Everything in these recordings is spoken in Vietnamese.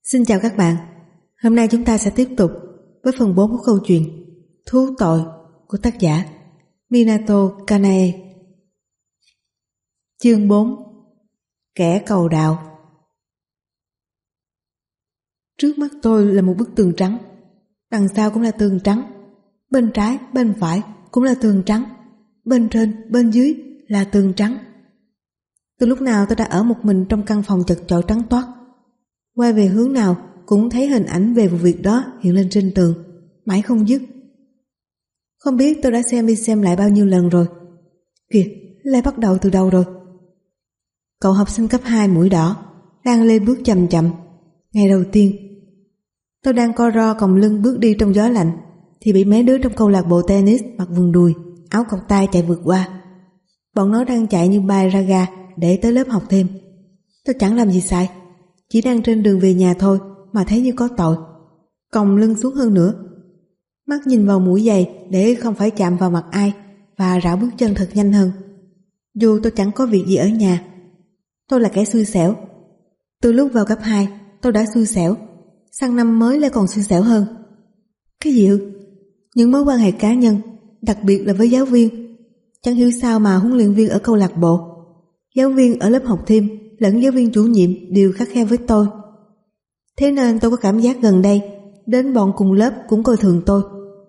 Xin chào các bạn. Hôm nay chúng ta sẽ tiếp tục với phần 4 của câu chuyện Thú tội của tác giả Minato Kanae. Chương 4. Kẻ cầu đạo. Trước mắt tôi là một bức tường trắng, đằng sau cũng là tường trắng, bên trái, bên phải cũng là tường trắng, bên trên, bên dưới là tường trắng. Từ lúc nào tôi đã ở một mình trong căn phòng chật chội trắng toát, quay về hướng nào cũng thấy hình ảnh về vụ việc đó hiện lên trên tường, mãi không dứt. Không biết tôi đã xem đi xem lại bao nhiêu lần rồi. Kìa, lại bắt đầu từ đầu rồi. Cậu học sinh cấp 2 mũi đỏ đang lê bước chậm chậm. Ngày đầu tiên, tôi đang co ro còng lưng bước đi trong gió lạnh thì bị mấy đứa trong câu lạc bộ tennis mặc quần đùi, áo cộc tay chạy vượt qua. Bọn nó đang chạy như bay ra ga để tới lớp học thêm. Tôi chẳng làm gì sai, chỉ đang trên đường về nhà thôi mà thấy như có tội, còng lưng xuống hơn nữa. Mắt nhìn vào mũi giày để không phải chạm vào mặt ai và rảo bước chân thật nhanh hơn. Dù tôi chẳng có việc gì ở nhà, tôi là kẻ xui xẻo. Từ lúc vào cấp 2 tôi đã xui xẻo, sang năm mới lại còn xui xẻo hơn. Cái gì ư? Những mối quan hệ cá nhân, đặc biệt là với giáo viên. Chẳng hiểu sao mà huấn luyện viên ở câu lạc bộ, giáo viên ở lớp học thêm lẫn giáo viên chủ nhiệm đều khắt khe với tôi. Thế nên tôi có cảm giác gần đây đến bọn cùng lớp cũng coi thường tôi.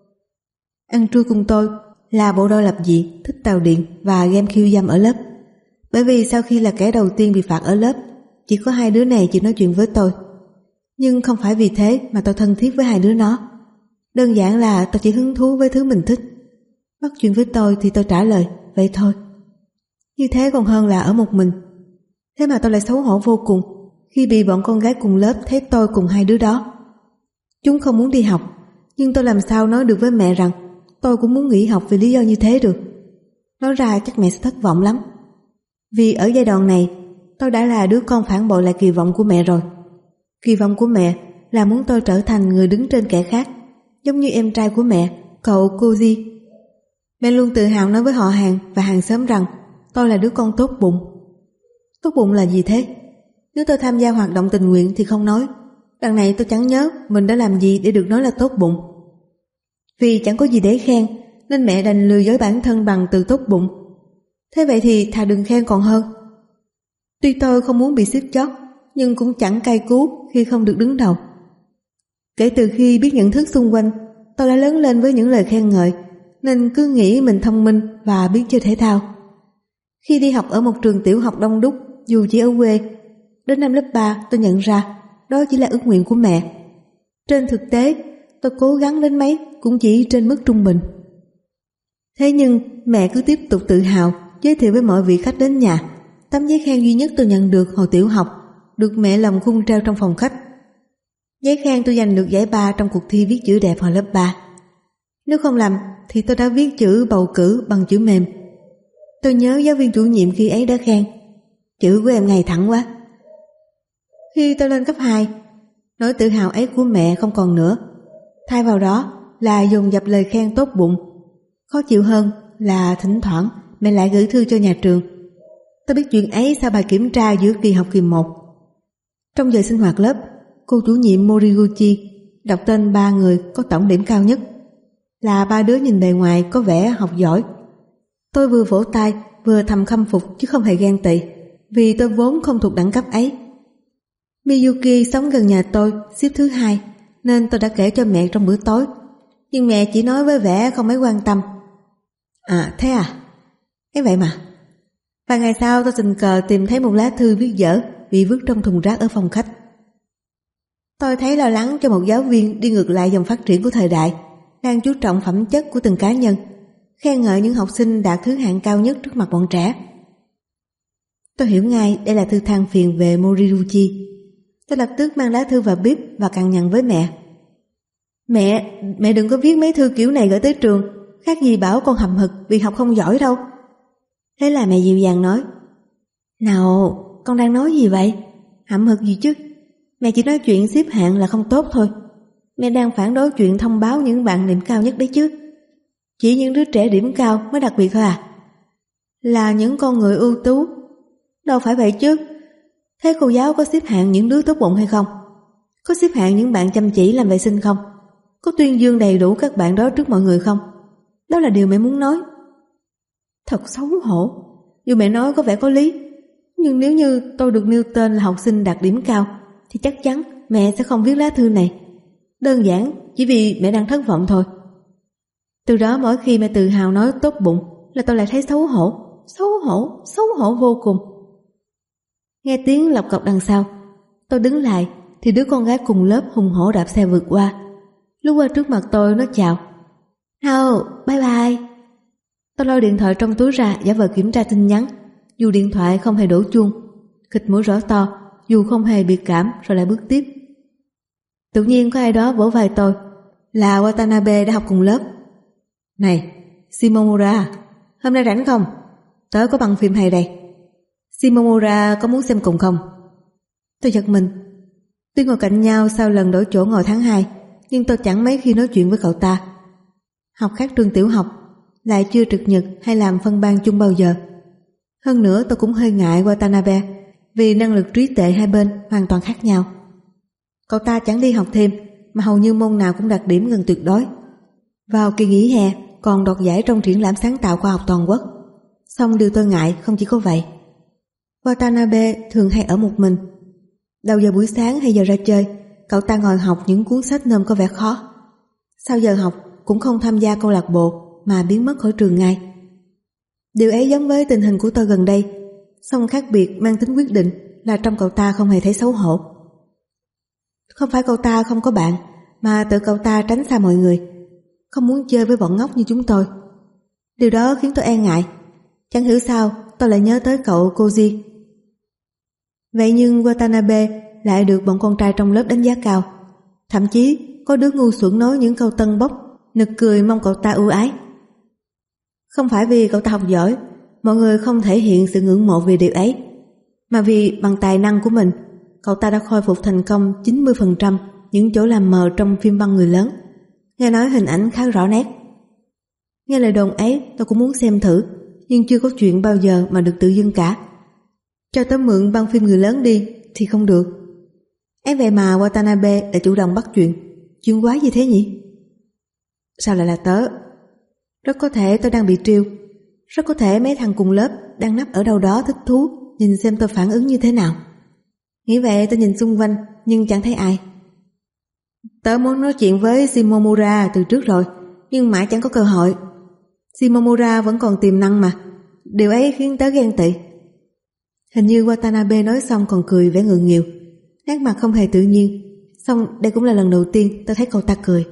Ăn trưa cùng tôi là bộ đôi lập dị thích tàu điện và game khiêu dâm ở lớp. Bởi vì sau khi là kẻ đầu tiên bị phạt ở lớp, chỉ có hai đứa này chịu nói chuyện với tôi. Nhưng không phải vì thế mà tôi thân thiết với hai đứa nó. Đơn giản là tôi chỉ hứng thú với thứ mình thích. Bắt chuyện với tôi thì tôi trả lời vậy thôi. Như thế còn hơn là ở một mình. Thế mà tôi lại xấu hổ vô cùng khi bị bọn con gái cùng lớp thấy tôi cùng hai đứa đó. Chúng không muốn đi học, nhưng tôi làm sao nói được với mẹ rằng tôi cũng muốn nghỉ học vì lý do như thế được. Nói ra chắc mẹ sẽ thất vọng lắm. Vì ở giai đoạn này tôi đã là đứa con phản bội lại kỳ vọng của mẹ rồi. Kỳ vọng của mẹ là muốn tôi trở thành người đứng trên kẻ khác, giống như em trai của mẹ, cậu Koji. Mẹ luôn tự hào nói với họ hàng và hàng xóm rằng tôi là đứa con tốt bụng. Tốt bụng là gì thế? Nếu tôi tham gia hoạt động tình nguyện thì không nói. Đằng này tôi chẳng nhớ mình đã làm gì để được nói là tốt bụng. Vì chẳng có gì để khen nên mẹ đành lừa dối bản thân bằng từ tốt bụng. Thế vậy thì thà đừng khen còn hơn. Tuy tôi không muốn bị xếp chót, nhưng cũng chẳng cay cú khi không được đứng đầu. Kể từ khi biết nhận thức xung quanh, tôi đã lớn lên với những lời khen ngợi, nên cứ nghĩ mình thông minh và biết chơi thể thao. Khi đi học ở một trường tiểu học đông đúc, dù chỉ ở quê, đến năm lớp 3 tôi nhận ra đó chỉ là ước nguyện của mẹ. Trên thực tế, tôi cố gắng đến mấy cũng chỉ trên mức trung bình. Thế nhưng mẹ cứ tiếp tục tự hào giới thiệu với mọi vị khách đến nhà tấm giấy khen duy nhất tôi nhận được hồi tiểu học, được mẹ làm khung treo trong phòng khách. Giấy khen tôi giành được giải 3 trong cuộc thi viết chữ đẹp hồi lớp 3. Nếu không làm thì tôi đã viết chữ bầu cử bằng chữ mềm. Tôi nhớ giáo viên chủ nhiệm khi ấy đã khen chữ của em ngày thẳng quá. Khi tôi lên cấp 2, nỗi tự hào ấy của mẹ không còn nữa. Thay vào đó là dồn dập lời khen tốt bụng. Khó chịu hơn là thỉnh thoảng mẹ lại gửi thư cho nhà trường. Tôi biết chuyện ấy sau bài kiểm tra giữa kỳ học kỳ 1. Trong giờ sinh hoạt lớp, cô chủ nhiệm Moriguchi đọc tên 3 người có tổng điểm cao nhất. Là 3 đứa nhìn bề ngoài có vẻ học giỏi. Tôi vừa vỗ tay vừa thầm khâm phục chứ không hề ghen tị, vì tôi vốn không thuộc đẳng cấp ấy. Miyuki sống gần nhà tôi, xếp thứ 2, nên tôi đã kể cho mẹ trong bữa tối. Nhưng mẹ chỉ nói với vẻ không mấy quan tâm. À thế à? Thế vậy mà. Vài ngày sau tôi tình cờ tìm thấy một lá thư viết dở bị vứt trong thùng rác ở phòng khách. Tôi thấy lo lắng cho một giáo viên đi ngược lại dòng phát triển của thời đại, đang chú trọng phẩm chất của từng cá nhân, khen ngợi những học sinh đạt thứ hạng cao nhất trước mặt bọn trẻ. Tôi hiểu ngay đây là thư than phiền về Moriguchi. Tôi lập tức mang lá thư vào bếp và cằn nhằn với mẹ. Mẹ đừng có viết mấy thư kiểu này gửi tới trường, khác gì bảo con hậm hực vì học không giỏi đâu. Thế là mẹ dịu dàng nói, nào, con đang nói gì vậy? Hậm hực gì chứ? Mẹ chỉ nói chuyện xếp hạng là không tốt thôi. Mẹ đang phản đối chuyện thông báo những bạn điểm cao nhất đấy chứ. Chỉ những đứa trẻ điểm cao mới đặc biệt thôi à? Là những con người ưu tú. Đâu phải vậy chứ. Thế cô giáo có xếp hạng những đứa tốt bụng hay không? Có xếp hạng những bạn chăm chỉ làm vệ sinh không? Có tuyên dương đầy đủ các bạn đó trước mọi người không? Đó là điều mẹ muốn nói. Thật xấu hổ. Dù mẹ nói có vẻ có lý, nhưng nếu như tôi được nêu tên là học sinh đạt điểm cao thì chắc chắn mẹ sẽ không viết lá thư này. Đơn giản chỉ vì mẹ đang thất vọng thôi. Từ đó mỗi khi mẹ tự hào nói tốt bụng là tôi lại thấy xấu hổ vô cùng. Nghe tiếng lọc cọc đằng sau, tôi đứng lại thì đứa con gái cùng lớp hùng hổ đạp xe vượt qua. Lúc qua trước mặt tôi nó chào. Hào, bye bye. Tôi lôi điện thoại trong túi ra giả vờ kiểm tra tin nhắn, dù điện thoại không hề đổ chuông, khịt mũi rõ to, dù không hề biệt cảm rồi lại bước tiếp. Tự nhiên có ai đó vỗ vai tôi, là Watanabe đã học cùng lớp. Này, Shimomura, hôm nay rảnh không? Tớ có băng phim hay đây. Shimomura có muốn xem cùng không? Tôi giật mình. Tuy ngồi cạnh nhau sau lần đổi chỗ ngồi tháng 2, nhưng tôi chẳng mấy khi nói chuyện với cậu ta. Học khác trường tiểu học, lại chưa trực nhật hay làm phân ban chung bao giờ. Hơn nữa tôi cũng hơi ngại Watanabe vì năng lực trí tuệ hai bên hoàn toàn khác nhau. Cậu ta chẳng đi học thêm mà hầu như môn nào cũng đạt điểm gần tuyệt đối. Vào kỳ nghỉ hè còn đoạt giải trong triển lãm sáng tạo khoa học toàn quốc. Song điều tôi ngại không chỉ có vậy. Watanabe thường hay ở một mình. Đầu giờ buổi sáng hay giờ ra chơi, cậu ta ngồi học những cuốn sách nôm có vẻ khó. Sau giờ học cũng không tham gia câu lạc bộ mà biến mất khỏi trường ngay. Điều ấy giống với tình hình của tôi gần đây, song khác biệt mang tính quyết định là trong cậu ta không hề thấy xấu hổ. Không phải cậu ta không có bạn, mà tự cậu ta tránh xa mọi người, không muốn chơi với bọn ngốc như chúng tôi. Điều đó khiến tôi e ngại. Chẳng hiểu sao tôi lại nhớ tới cậu Koji. Vậy nhưng Watanabe lại được bọn con trai trong lớp đánh giá cao. Thậm chí có đứa ngu xuẩn nói những câu tân bốc, nực cười mong cậu ta ưu ái. Không phải vì cậu ta học giỏi, mọi người không thể hiện sự ngưỡng mộ vì điều ấy, mà vì bằng tài năng của mình, cậu ta đã khôi phục thành công 90% những chỗ làm mờ trong phim văn người lớn. Nghe nói hình ảnh khá rõ nét. Nghe lời đồn ấy tôi cũng muốn xem thử, nhưng chưa có chuyện bao giờ mà được tự dưng cả. Cho tớ mượn băng phim người lớn đi thì không được. Ấy vậy mà Watanabe đã chủ động bắt chuyện quái gì thế nhỉ? Sao lại là tớ? Rất có thể tôi đang bị trêu. Rất có thể mấy thằng cùng lớp đang nấp ở đâu đó thích thú nhìn xem tôi phản ứng như thế nào. Nghĩ vậy tôi nhìn xung quanh nhưng chẳng thấy ai. Tớ muốn nói chuyện với Shimomura từ trước rồi, nhưng mãi chẳng có cơ hội. Shimomura vẫn còn tiềm năng mà. Điều ấy khiến tớ ghen tị. Hình như Watanabe nói xong còn cười vẻ ngượng nghịu, nét mặt không hề tự nhiên. Song đây cũng là lần đầu tiên tôi thấy cậu ta cười.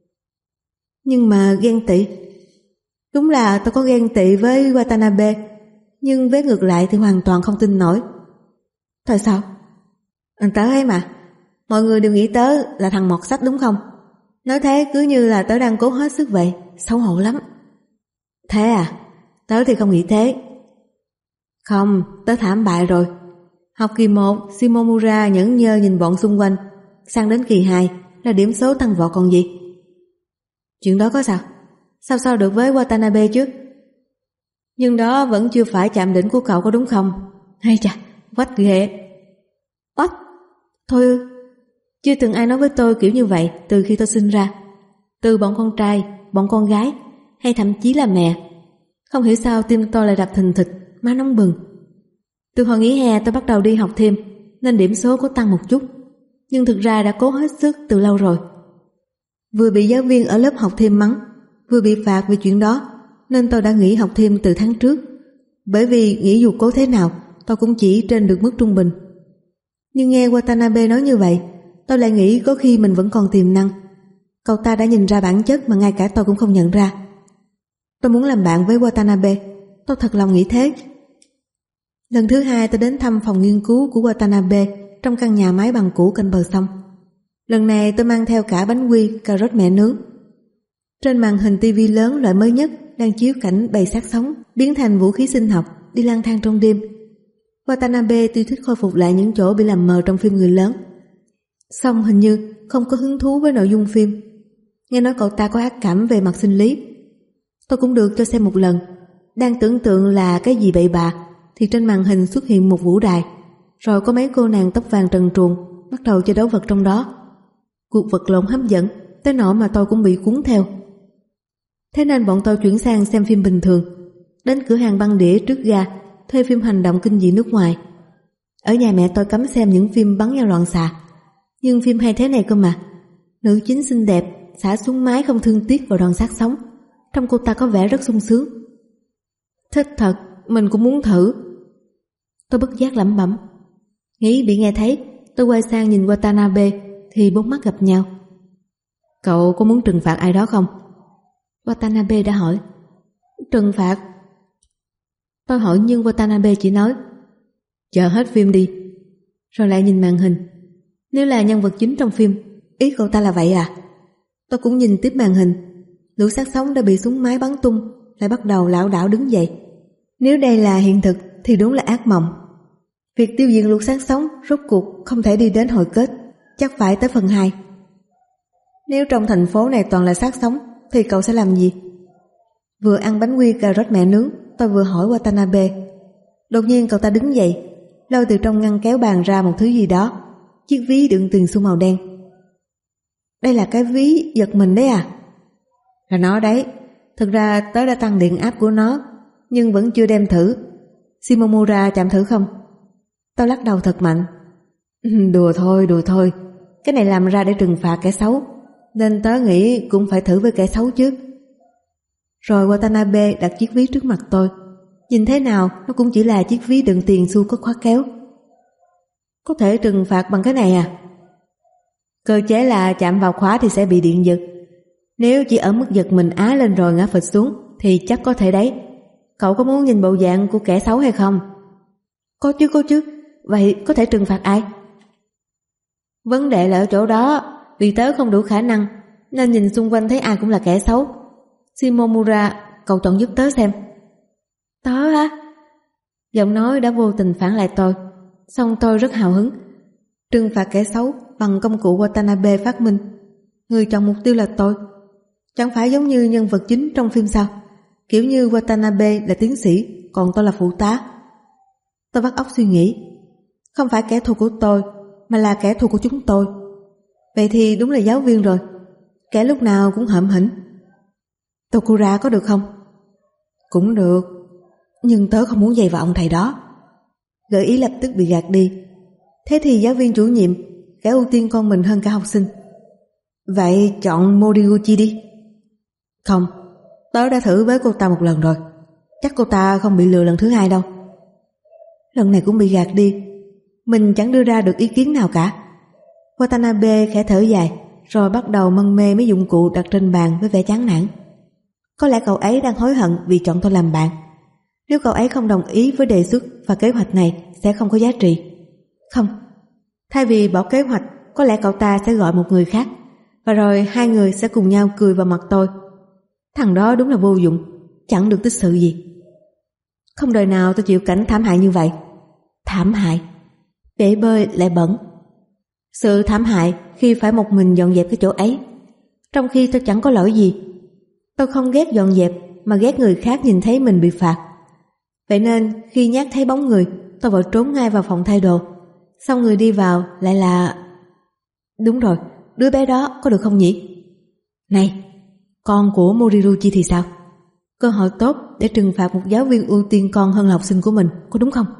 Nhưng mà ghen tị, đúng là tôi có ghen tị với Watanabe, nhưng với ngược lại thì hoàn toàn không tin nổi. Tại sao? Tớ ấy mà, mọi người đều nghĩ tớ là thằng mọt sách đúng không? Nói thế cứ như là tớ đang cố hết sức vậy, xấu hổ lắm. Thế à? Tớ thì không nghĩ thế. Không, tớ thảm bại rồi. Học kỳ 1, Shimomura nhẫn nhơ nhìn bọn xung quanh. Sang đến kỳ 2 là điểm số tăng vọt còn gì. Chuyện đó có sao? Sao được với Watanabe chứ? Nhưng đó vẫn chưa phải chạm đỉnh của cậu có đúng không? Hay chà, quách ghê. Quách? Thôi ư? Chưa từng ai nói với tôi kiểu như vậy từ khi tôi sinh ra. Từ bọn con trai, bọn con gái, hay thậm chí là mẹ. Không hiểu sao tim tôi lại đập thình thịch, má nóng bừng. Từ hồi nghỉ hè tôi bắt đầu đi học thêm, nên điểm số có tăng một chút, nhưng thực ra đã cố hết sức từ lâu rồi. Vừa bị giáo viên ở lớp học thêm mắng, vừa bị phạt vì chuyện đó, nên tôi đã nghỉ học thêm từ tháng trước. Bởi vì nghĩ dù cố thế nào tôi cũng chỉ trên được mức trung bình. Nhưng nghe Watanabe nói như vậy, tôi lại nghĩ có khi mình vẫn còn tiềm năng. Cậu ta đã nhìn ra bản chất mà ngay cả tôi cũng không nhận ra. Tôi muốn làm bạn với Watanabe, tôi thật lòng nghĩ thế. Lần thứ 2 tôi đến thăm phòng nghiên cứu của Watanabe trong căn nhà mái bằng cũ cạnh bờ sông. Lần này tôi mang theo cả bánh quy, cà rốt mẹ nướng. Trên màn hình tivi lớn loại mới nhất đang chiếu cảnh bầy xác sống biến thành vũ khí sinh học đi lang thang trong đêm. Watanabe tuy thích khôi phục lại những chỗ bị làm mờ trong phim người lớn, song hình như không có hứng thú với nội dung phim. Nghe nói cậu ta có ác cảm về mặt sinh lý. Tôi cũng được cho xem một lần. Đang tưởng tượng là cái gì bậy bạ thì trên màn hình xuất hiện một vũ đài, rồi có mấy cô nàng tóc vàng trần truồng bắt đầu chơi đấu vật trong đó. Cuộc vật lộn hấp dẫn tới nỗi mà tôi cũng bị cuốn theo. Thế nên bọn tôi chuyển sang xem phim bình thường, đến cửa hàng băng đĩa trước ga thuê phim hành động kinh dị nước ngoài. Ở nhà mẹ tôi cấm xem những phim bắn nhau loạn xạ, nhưng phim hay thế này cơ mà. Nữ chính xinh đẹp xả súng máy không thương tiếc vào đoàn xác sống, trông cô ta có vẻ rất sung sướng. Thích thật, mình cũng muốn thử. Tôi bất giác lẩm bẩm. Nghĩ bị nghe thấy, tôi quay sang nhìn Watanabe thì bốn mắt gặp nhau. Cậu có muốn trừng phạt ai đó không? Watanabe đã hỏi. Trừng phạt? Tôi hỏi nhưng Watanabe chỉ nói chờ hết phim đi, rồi lại nhìn màn hình. Nếu là nhân vật chính trong phim, ý cậu ta là vậy à? Tôi cũng nhìn tiếp màn hình. Lũ xác sống đã bị súng máy bắn tung, lại bắt đầu lảo đảo đứng dậy. Nếu đây là hiện thực thì đúng là ác mộng. Việc tiêu diệt lũ xác sống rốt cuộc không thể đi đến hồi kết, chắc phải tới phần 2. Nếu trong thành phố này toàn là xác sống thì cậu sẽ làm gì? Vừa ăn bánh quy cà rốt mẹ nướng, tôi vừa hỏi Watanabe. Đột nhiên cậu ta đứng dậy, lôi từ trong ngăn kéo bàn ra một thứ gì đó, chiếc ví đựng tiền xu màu đen. Đây là cái ví giật mình đấy à? Là nó đấy. Thực ra tớ đã tăng điện áp của nó, nhưng vẫn chưa đem thử. Shimomura chạm thử không? Tôi lắc đầu thật mạnh. Đùa thôi. Cái này làm ra để trừng phạt kẻ xấu, nên tớ nghĩ cũng phải thử với kẻ xấu chứ. Rồi Watanabe đặt chiếc ví trước mặt tôi. Nhìn thế nào nó cũng chỉ là chiếc ví đựng tiền xu có khóa kéo. Có thể trừng phạt bằng cái này à? Cơ chế là chạm vào khóa thì sẽ bị điện giật. Nếu chỉ ở mức giật mình á lên rồi ngã phịch xuống thì chắc có thể đấy. Cậu có muốn nhìn bộ dạng của kẻ xấu hay không? Có chứ. Vậy có thể trừng phạt ai? Vấn đề là ở chỗ đó. Vì tớ không đủ khả năng nên nhìn xung quanh thấy ai cũng là kẻ xấu. Shimomura, cậu chọn giúp tớ xem. Tớ á? Giọng nói đã vô tình phản lại tôi. Xong tôi rất hào hứng. Trừng phạt kẻ xấu bằng công cụ Watanabe phát minh. Người chọn mục tiêu là tôi. Chẳng phải giống như nhân vật chính trong phim sao? Kiểu như Watanabe là tiến sĩ, còn tôi là phụ tá. Tôi vắt óc suy nghĩ. Không phải kẻ thù của tôi, mà là kẻ thù của chúng tôi. Vậy thì đúng là giáo viên rồi. Kẻ lúc nào cũng hậm hĩnh. Tokura có được không? Cũng được, nhưng tớ không muốn dày vào ông thầy đó. Gợi ý lập tức bị gạt đi. Thế thì giáo viên chủ nhiệm kẻ ưu tiên con mình hơn cả học sinh. Vậy chọn Moriguchi đi. Không, tớ đã thử với cô ta một lần rồi. Chắc cô ta không bị lừa lần thứ 2 đâu. Lần này cũng bị gạt đi. Mình chẳng đưa ra được ý kiến nào cả. Watanabe khẽ thở dài, rồi bắt đầu mân mê mấy dụng cụ đặt trên bàn với vẻ chán nản. Có lẽ cậu ấy đang hối hận vì chọn tôi làm bạn. Nếu cậu ấy không đồng ý với đề xuất và kế hoạch này sẽ không có giá trị. Không, thay vì bỏ kế hoạch, có lẽ cậu ta sẽ gọi một người khác, và rồi hai người sẽ cùng nhau cười vào mặt tôi. Thằng đó đúng là vô dụng, chẳng được tích sự gì. Không đời nào tôi chịu cảnh thảm hại như vậy. Thảm hại? Bể bơi lại bẩn. Sự thảm hại khi phải một mình dọn dẹp cái chỗ ấy, trong khi tôi chẳng có lỗi gì. Tôi không ghét dọn dẹp, mà ghét người khác nhìn thấy mình bị phạt. Vậy nên khi nhát thấy bóng người, tôi vội trốn ngay vào phòng thay đồ. Xong người đi vào lại là... Đúng rồi, đứa bé đó có được không nhỉ? Này, con của Moriruchi thì sao? Cơ hội tốt để trừng phạt một giáo viên ưu tiên con hơn là học sinh của mình, có đúng không?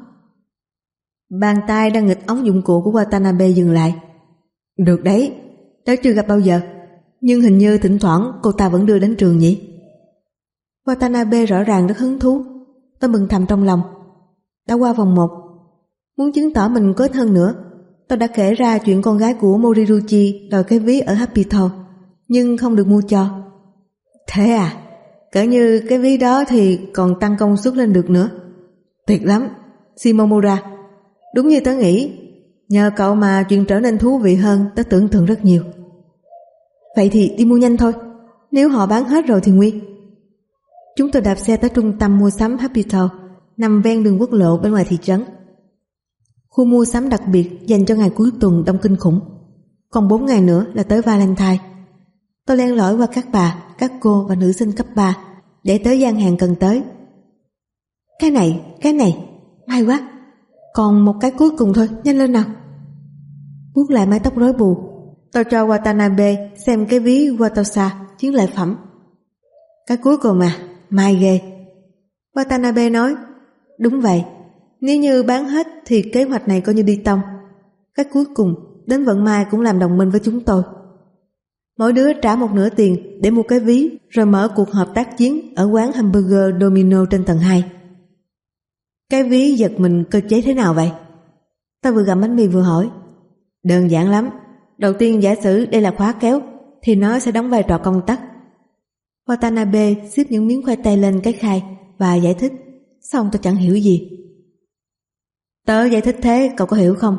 Bàn tay đang nghịch ống dụng cụ của Watanabe dừng lại. Được đấy, tớ chưa gặp bao giờ, nhưng hình như thỉnh thoảng cô ta vẫn đưa đến trường nhỉ? Watanabe rõ ràng rất hứng thú. Tôi mừng thầm trong lòng. Đã qua vòng 1. Muốn chứng tỏ mình có ích hơn nữa, tôi đã kể ra chuyện con gái của Moriruchi đòi cái ví ở Happy Town, nhưng không được mua cho. Thế à? Cỡ như cái ví đó thì còn tăng công suất lên được nữa. Tuyệt lắm, Shimomura. Đúng như tớ nghĩ, nhờ cậu mà chuyện trở nên thú vị hơn tớ tưởng tượng rất nhiều. Vậy thì đi mua nhanh thôi, nếu họ bán hết rồi thì nguy. Chúng tôi đạp xe tới trung tâm mua sắm Happy Town, nằm ven đường quốc lộ bên ngoài thị trấn. Khu mua sắm đặc biệt dành cho ngày cuối tuần đông kinh khủng. Còn 4 ngày nữa là tới Valentine. Tôi len lỏi qua các bà, các cô và nữ sinh cấp 3 để tới gian hàng cần tới. Cái này, may quá. Còn một cái cuối cùng thôi, nhanh lên nào. Vuốt lại mái tóc rối bù, Tôi cho Watanabe xem cái ví Watosa, chiến lợi phẩm. Cái cuối cùng mai ghê. Watanabe nói, đúng vậy, nếu như bán hết thì kế hoạch này coi như đi tông. Cái cuối cùng, đến vận mai cũng làm đồng minh với chúng tôi. Mỗi đứa trả một nửa tiền để mua cái ví, rồi mở cuộc hợp tác chiến ở quán hamburger Domino trên tầng 2. Cái ví giật mình cơ chế thế nào vậy? Ta vừa gặm bánh mì vừa hỏi. Đơn giản lắm. Đầu tiên giả sử đây là khóa kéo thì nó sẽ đóng vai trò công tắc. Watanabe xếp những miếng khoai tây lên cái khay và giải thích. Xong tôi chẳng hiểu gì. Tớ giải thích thế cậu có hiểu không?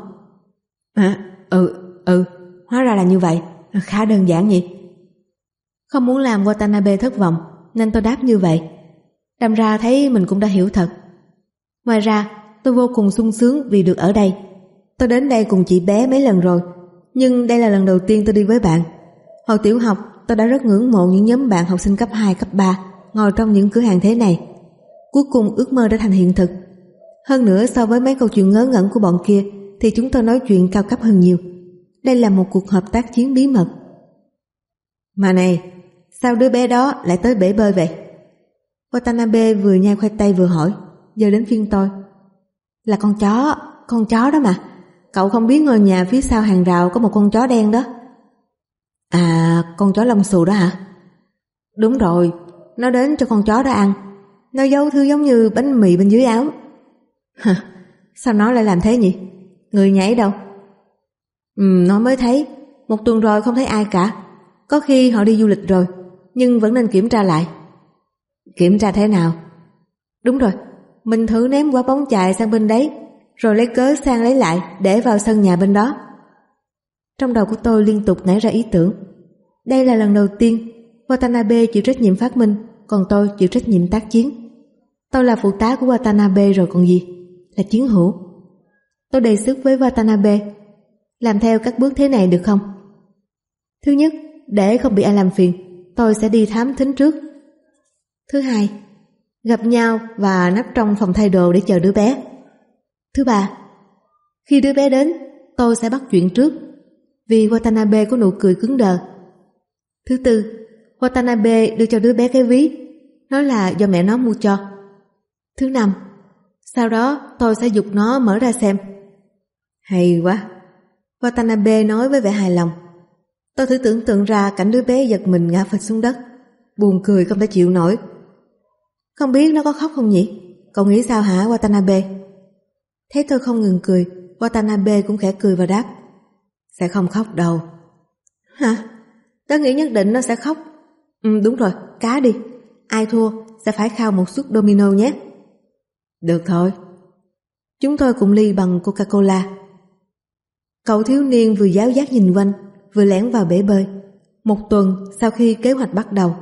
Hóa ra là như vậy. Khá đơn giản nhỉ? Không muốn làm Watanabe thất vọng nên tôi đáp như vậy. Đâm ra thấy mình cũng đã hiểu thật. Ngoài ra tôi vô cùng sung sướng vì được ở đây. Tôi đến đây cùng chị bé mấy lần rồi, nhưng đây là lần đầu tiên tôi đi với bạn. Hồi tiểu học tôi đã rất ngưỡng mộ những nhóm bạn học sinh cấp 2, cấp 3 ngồi trong những cửa hàng thế này. Cuối cùng ước mơ đã thành hiện thực. Hơn nữa so với mấy câu chuyện ngớ ngẩn của bọn kia thì chúng tôi nói chuyện cao cấp hơn nhiều. Đây là một cuộc hợp tác chiến bí mật. Mà này, sao đứa bé đó lại tới bể bơi vậy? Watanabe vừa nhai khoai tây vừa hỏi. Giờ đến phiên tôi. Là con chó đó mà. Cậu không biết ngôi nhà phía sau hàng rào có một con chó đen đó. À, con chó lông xù đó hả? Đúng rồi, nó đến cho con chó đó ăn. Nó giấu thứ giống như bánh mì bên dưới áo. Sao nó lại làm thế nhỉ? Người nhảy đâu? Nó mới thấy. Một tuần rồi không thấy ai cả. Có khi họ đi du lịch rồi, nhưng vẫn nên kiểm tra lại. Kiểm tra thế nào? Đúng rồi, mình thử ném quả bóng chày sang bên đấy, rồi lấy cớ sang lấy lại để vào sân nhà bên đó. Trong đầu của tôi liên tục nảy ra ý tưởng. Đây là lần đầu tiên Watanabe chịu trách nhiệm phát minh, còn tôi chịu trách nhiệm tác chiến. Tôi là phụ tá của Watanabe rồi còn gì, là chiến hữu. Tôi đề xuất với Watanabe, làm theo các bước thế này được không? Thứ nhất, để không bị ai làm phiền, tôi sẽ đi thám thính trước. Thứ hai, gặp nhau và nấp trong phòng thay đồ để chờ đứa bé. Thứ ba, khi đứa bé đến, tôi sẽ bắt chuyện trước, vì Watanabe có nụ cười cứng đờ. Thứ tư, Watanabe đưa cho đứa bé cái ví, nói là do mẹ nó mua cho. Thứ năm, sau đó tôi sẽ giục nó mở ra xem. Hay quá, Watanabe nói với vẻ hài lòng. Tôi thử tưởng tượng ra cảnh đứa bé giật mình ngã phịch xuống đất, buồn cười không thể chịu nổi. Không biết nó có khóc không nhỉ? Cậu nghĩ sao hả Watanabe? Thấy tôi không ngừng cười, Watanabe cũng khẽ cười và đáp. Sẽ không khóc đâu. Hả? Tớ nghĩ nhất định nó sẽ khóc. Đúng rồi, cá đi. Ai thua sẽ phải khao một suất domino nhé. Được thôi. Chúng tôi cùng ly bằng Coca-Cola. Cậu thiếu niên vừa giáo giác nhìn quanh, vừa lẻn vào bể bơi. Một tuần sau khi kế hoạch bắt đầu.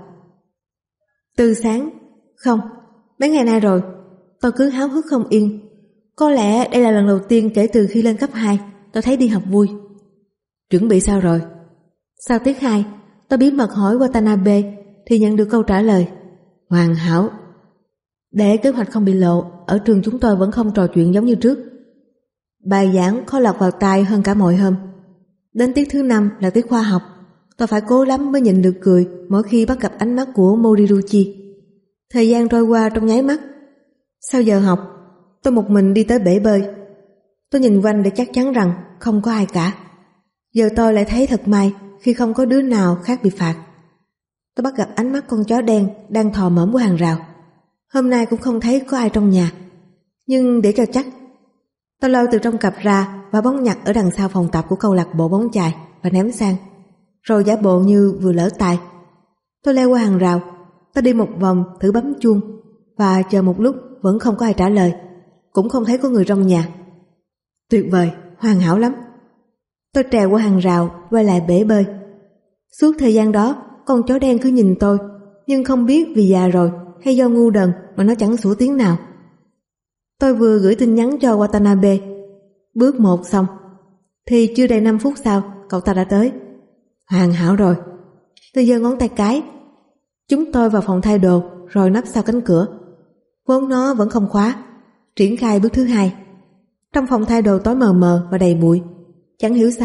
Từ sáng, không, mấy ngày nay rồi, tôi cứ háo hức không yên. Có lẽ đây là lần đầu tiên kể từ khi lên cấp 2 tôi thấy đi học vui. Chuẩn bị sao rồi? Sau tiết 2, tôi bí mật hỏi Watanabe thì nhận được câu trả lời. Hoàn hảo. Để kế hoạch không bị lộ, ở trường chúng tôi vẫn không trò chuyện giống như trước. Bài giảng khó lọt vào tai hơn cả mọi hôm. Đến tiết thứ 5 là tiết khoa học, tôi phải cố lắm mới nhịn được cười mỗi khi bắt gặp ánh mắt của Moriruchi. Thời gian trôi qua trong nháy mắt. Sau giờ học, tôi một mình đi tới bể bơi. Tôi nhìn quanh để chắc chắn rằng không có ai cả. Giờ tôi lại thấy thật may khi không có đứa nào khác bị phạt. Tôi bắt gặp ánh mắt con chó đen đang thò mõm của hàng rào. Hôm nay cũng không thấy có ai trong nhà. Nhưng để cho chắc, tôi lôi từ trong cặp ra và bóng nhặt ở đằng sau phòng tập của câu lạc bộ bóng chày và ném sang, rồi giả bộ như vừa lỡ tay. Tôi leo qua hàng rào. Tôi đi một vòng thử bấm chuông và chờ một lúc vẫn không có ai trả lời, cũng không thấy có người trong nhà. Tuyệt vời, hoàn hảo lắm. Tôi trèo qua hàng rào, quay lại bể bơi. Suốt thời gian đó, con chó đen cứ nhìn tôi, nhưng không biết vì già rồi hay do ngu đần mà nó chẳng sủa tiếng nào. Tôi vừa gửi tin nhắn cho Watanabe. Bước 1 xong, thì chưa đầy 5 phút sau, cậu ta đã tới. Hoàn hảo rồi. Tôi giơ ngón tay cái. Chúng tôi vào phòng thay đồ rồi nấp sau cánh cửa. Vốn nó vẫn không khóa. Triển khai bước thứ 2. Trong phòng thay đồ tối mờ mờ và đầy bụi. Chẳng hiểu sao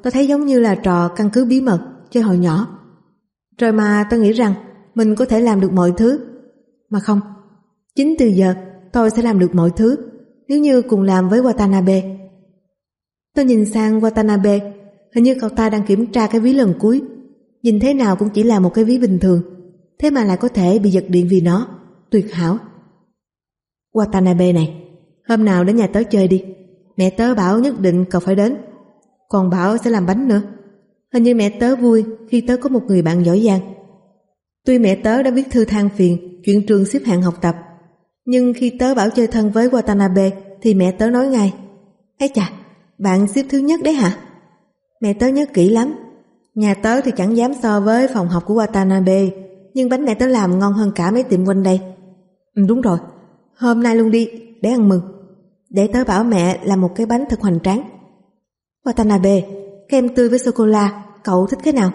tôi thấy giống như là trò căn cứ bí mật chơi hồi nhỏ. Rồi mà tôi nghĩ rằng mình có thể làm được mọi thứ. Mà không, chính từ giờ tôi sẽ làm được mọi thứ nếu như cùng làm với Watanabe. Tôi nhìn sang Watanabe, hình như cậu ta đang kiểm tra cái ví lần cuối. Nhìn thế nào cũng chỉ là một cái ví bình thường, thế mà lại có thể bị giật điện vì nó. Tuyệt hảo. Watanabe này, hôm nào đến nhà tớ chơi đi. Mẹ tớ bảo nhất định cậu phải đến. Còn bảo sẽ làm bánh nữa. Hình như mẹ tớ vui khi tớ có một người bạn giỏi giang. Tuy mẹ tớ đã viết thư than phiền chuyện trường xếp hạng học tập, nhưng khi tớ bảo chơi thân với Watanabe thì mẹ tớ nói ngay: "Ấy chà, bạn xếp thứ nhất đấy hả?" Mẹ tớ nhớ kỹ lắm. Nhà tớ thì chẳng dám so với phòng học của Watanabe, nhưng bánh mẹ tớ làm ngon hơn cả mấy tiệm quanh đây. Đúng rồi, hôm nay luôn đi, để ăn mừng. Để tớ bảo mẹ làm một cái bánh thật hoành tráng. Watanabe, kem tươi với sô-cô-la, cậu thích cái nào?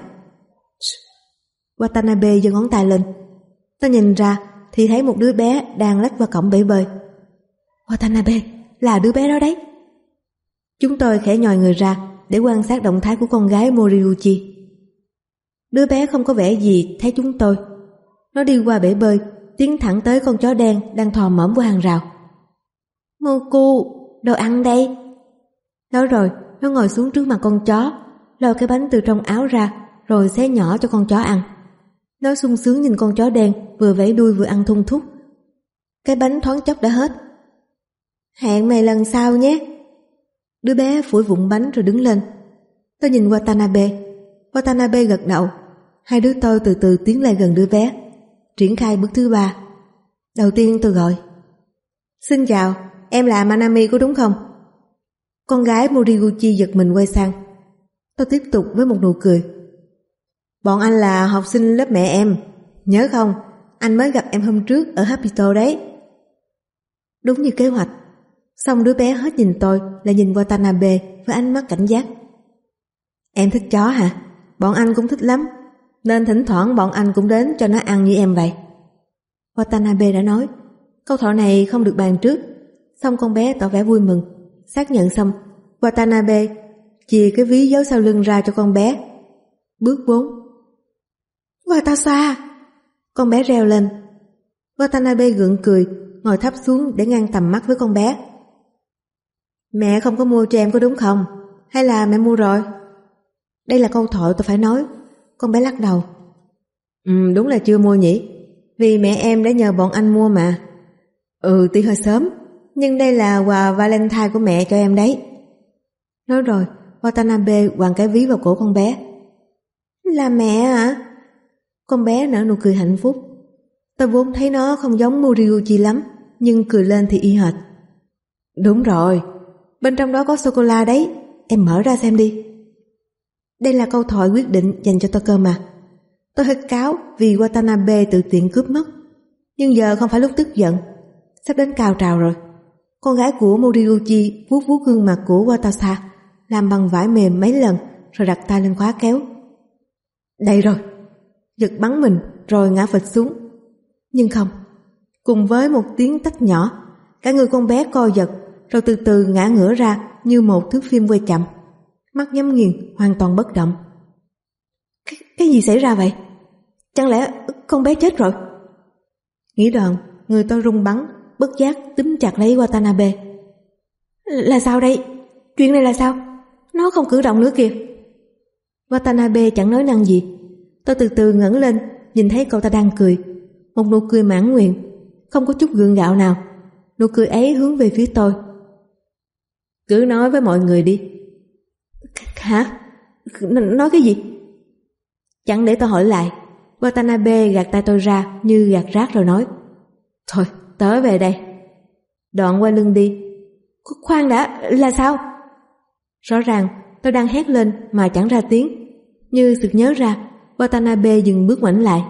Watanabe giơ ngón tay lên. Tớ nhìn ra thì thấy một đứa bé đang lách qua cổng bể bơi. Watanabe, là đứa bé đó đấy. Chúng tôi khẽ nhòi người ra để quan sát động thái của con gái Moriguchi. Đứa bé không có vẻ gì thấy chúng tôi. Nó đi qua bể bơi, tiến thẳng tới con chó đen đang thò mõm qua hàng rào. Moku, đồ ăn đây. Nói rồi, nó ngồi xuống trước mặt con chó, lôi cái bánh từ trong áo ra, rồi xé nhỏ cho con chó ăn. Nó sung sướng nhìn con chó đen vừa vẫy đuôi vừa ăn thung thút. Cái bánh thoáng chốc đã hết. Hẹn mày lần sau nhé. Đứa bé phủi vụn bánh rồi đứng lên. Tôi nhìn Watanabe. Watanabe gật đầu. Hai đứa tôi từ từ tiến lại gần đứa bé, triển khai bước thứ 3. Đầu tiên tôi gọi: "Xin chào, em là Manami có đúng không?" Con gái Moriguchi giật mình quay sang. Tôi tiếp tục với một nụ cười: "Bọn anh là học sinh lớp mẹ em, nhớ không? Anh mới gặp em hôm trước ở Happito đấy." Đúng như kế hoạch. Xong đứa bé hết nhìn tôi lại nhìn Watanabe với ánh mắt cảnh giác. "Em thích chó hả? Bọn anh cũng thích lắm, nên thỉnh thoảng bọn anh cũng đến cho nó ăn như em vậy." Watanabe đã nói. Câu thoại này không được bàn trước. Xong con bé tỏ vẻ vui mừng. Xác nhận xong, Watanabe chìa cái ví giấu sau lưng ra cho con bé. Bước 4. "Watasa!" Con bé reo lên. Watanabe gượng cười, ngồi thấp xuống để ngăn tầm mắt với con bé. "Mẹ không có mua cho em có đúng không? Hay là mẹ mua rồi?" Đây là câu thoại tôi phải nói. Con bé lắc đầu. Đúng là chưa mua nhỉ, vì mẹ em đã nhờ bọn anh mua mà. Tuy hơi sớm, nhưng đây là quà Valentine của mẹ cho em đấy." Nói rồi, Watanabe quàng cái ví vào cổ con bé. "Là mẹ hả?" Con bé nở nụ cười hạnh phúc. Tôi vốn thấy nó không giống Moriguchi lắm, nhưng cười lên thì y hệt. "Đúng rồi, bên trong đó có sô-cô-la đấy, em mở ra xem đi." Đây là câu thoại quyết định dành cho tôi cơ mà. Tôi hơi cáu vì Watanabe tự tiện cướp mất. Nhưng giờ không phải lúc tức giận, sắp đến cao trào rồi. Con gái của Moriguchi vuốt vuốt gương mặt của Watasa, làm bằng vải mềm mấy lần rồi đặt tay lên khóa kéo. Đây rồi. Giật bắn mình rồi ngã phịch xuống. Nhưng không, cùng với một tiếng tách nhỏ, cả người con bé co giật rồi từ từ ngã ngửa ra như một thước phim quay chậm, mắt nhắm nghiền, hoàn toàn bất động. Cái gì xảy ra vậy? Chẳng lẽ con bé chết rồi? Nghĩ đoạn, người tôi rung bắn, bất giác túm chặt lấy Watanabe. Là sao đây? Chuyện này là sao? Nó không cử động nữa kìa. Watanabe chẳng nói năng gì. Tôi từ từ ngẩng lên, nhìn thấy cậu ta đang cười, một nụ cười mãn nguyện, không có chút gượng gạo nào. Nụ cười ấy hướng về phía tôi. Cứ nói với mọi người đi. Hả? Nói cái gì? Chẳng để tôi hỏi lại, Watanabe gạt tay tôi ra như gạt rác rồi nói. Thôi, tớ về đây. Đoạn quay lưng đi. Khoan đã, là sao? Rõ ràng tôi đang hét lên mà chẳng ra tiếng. Như sực nhớ ra, Watanabe dừng bước ngoảnh lại.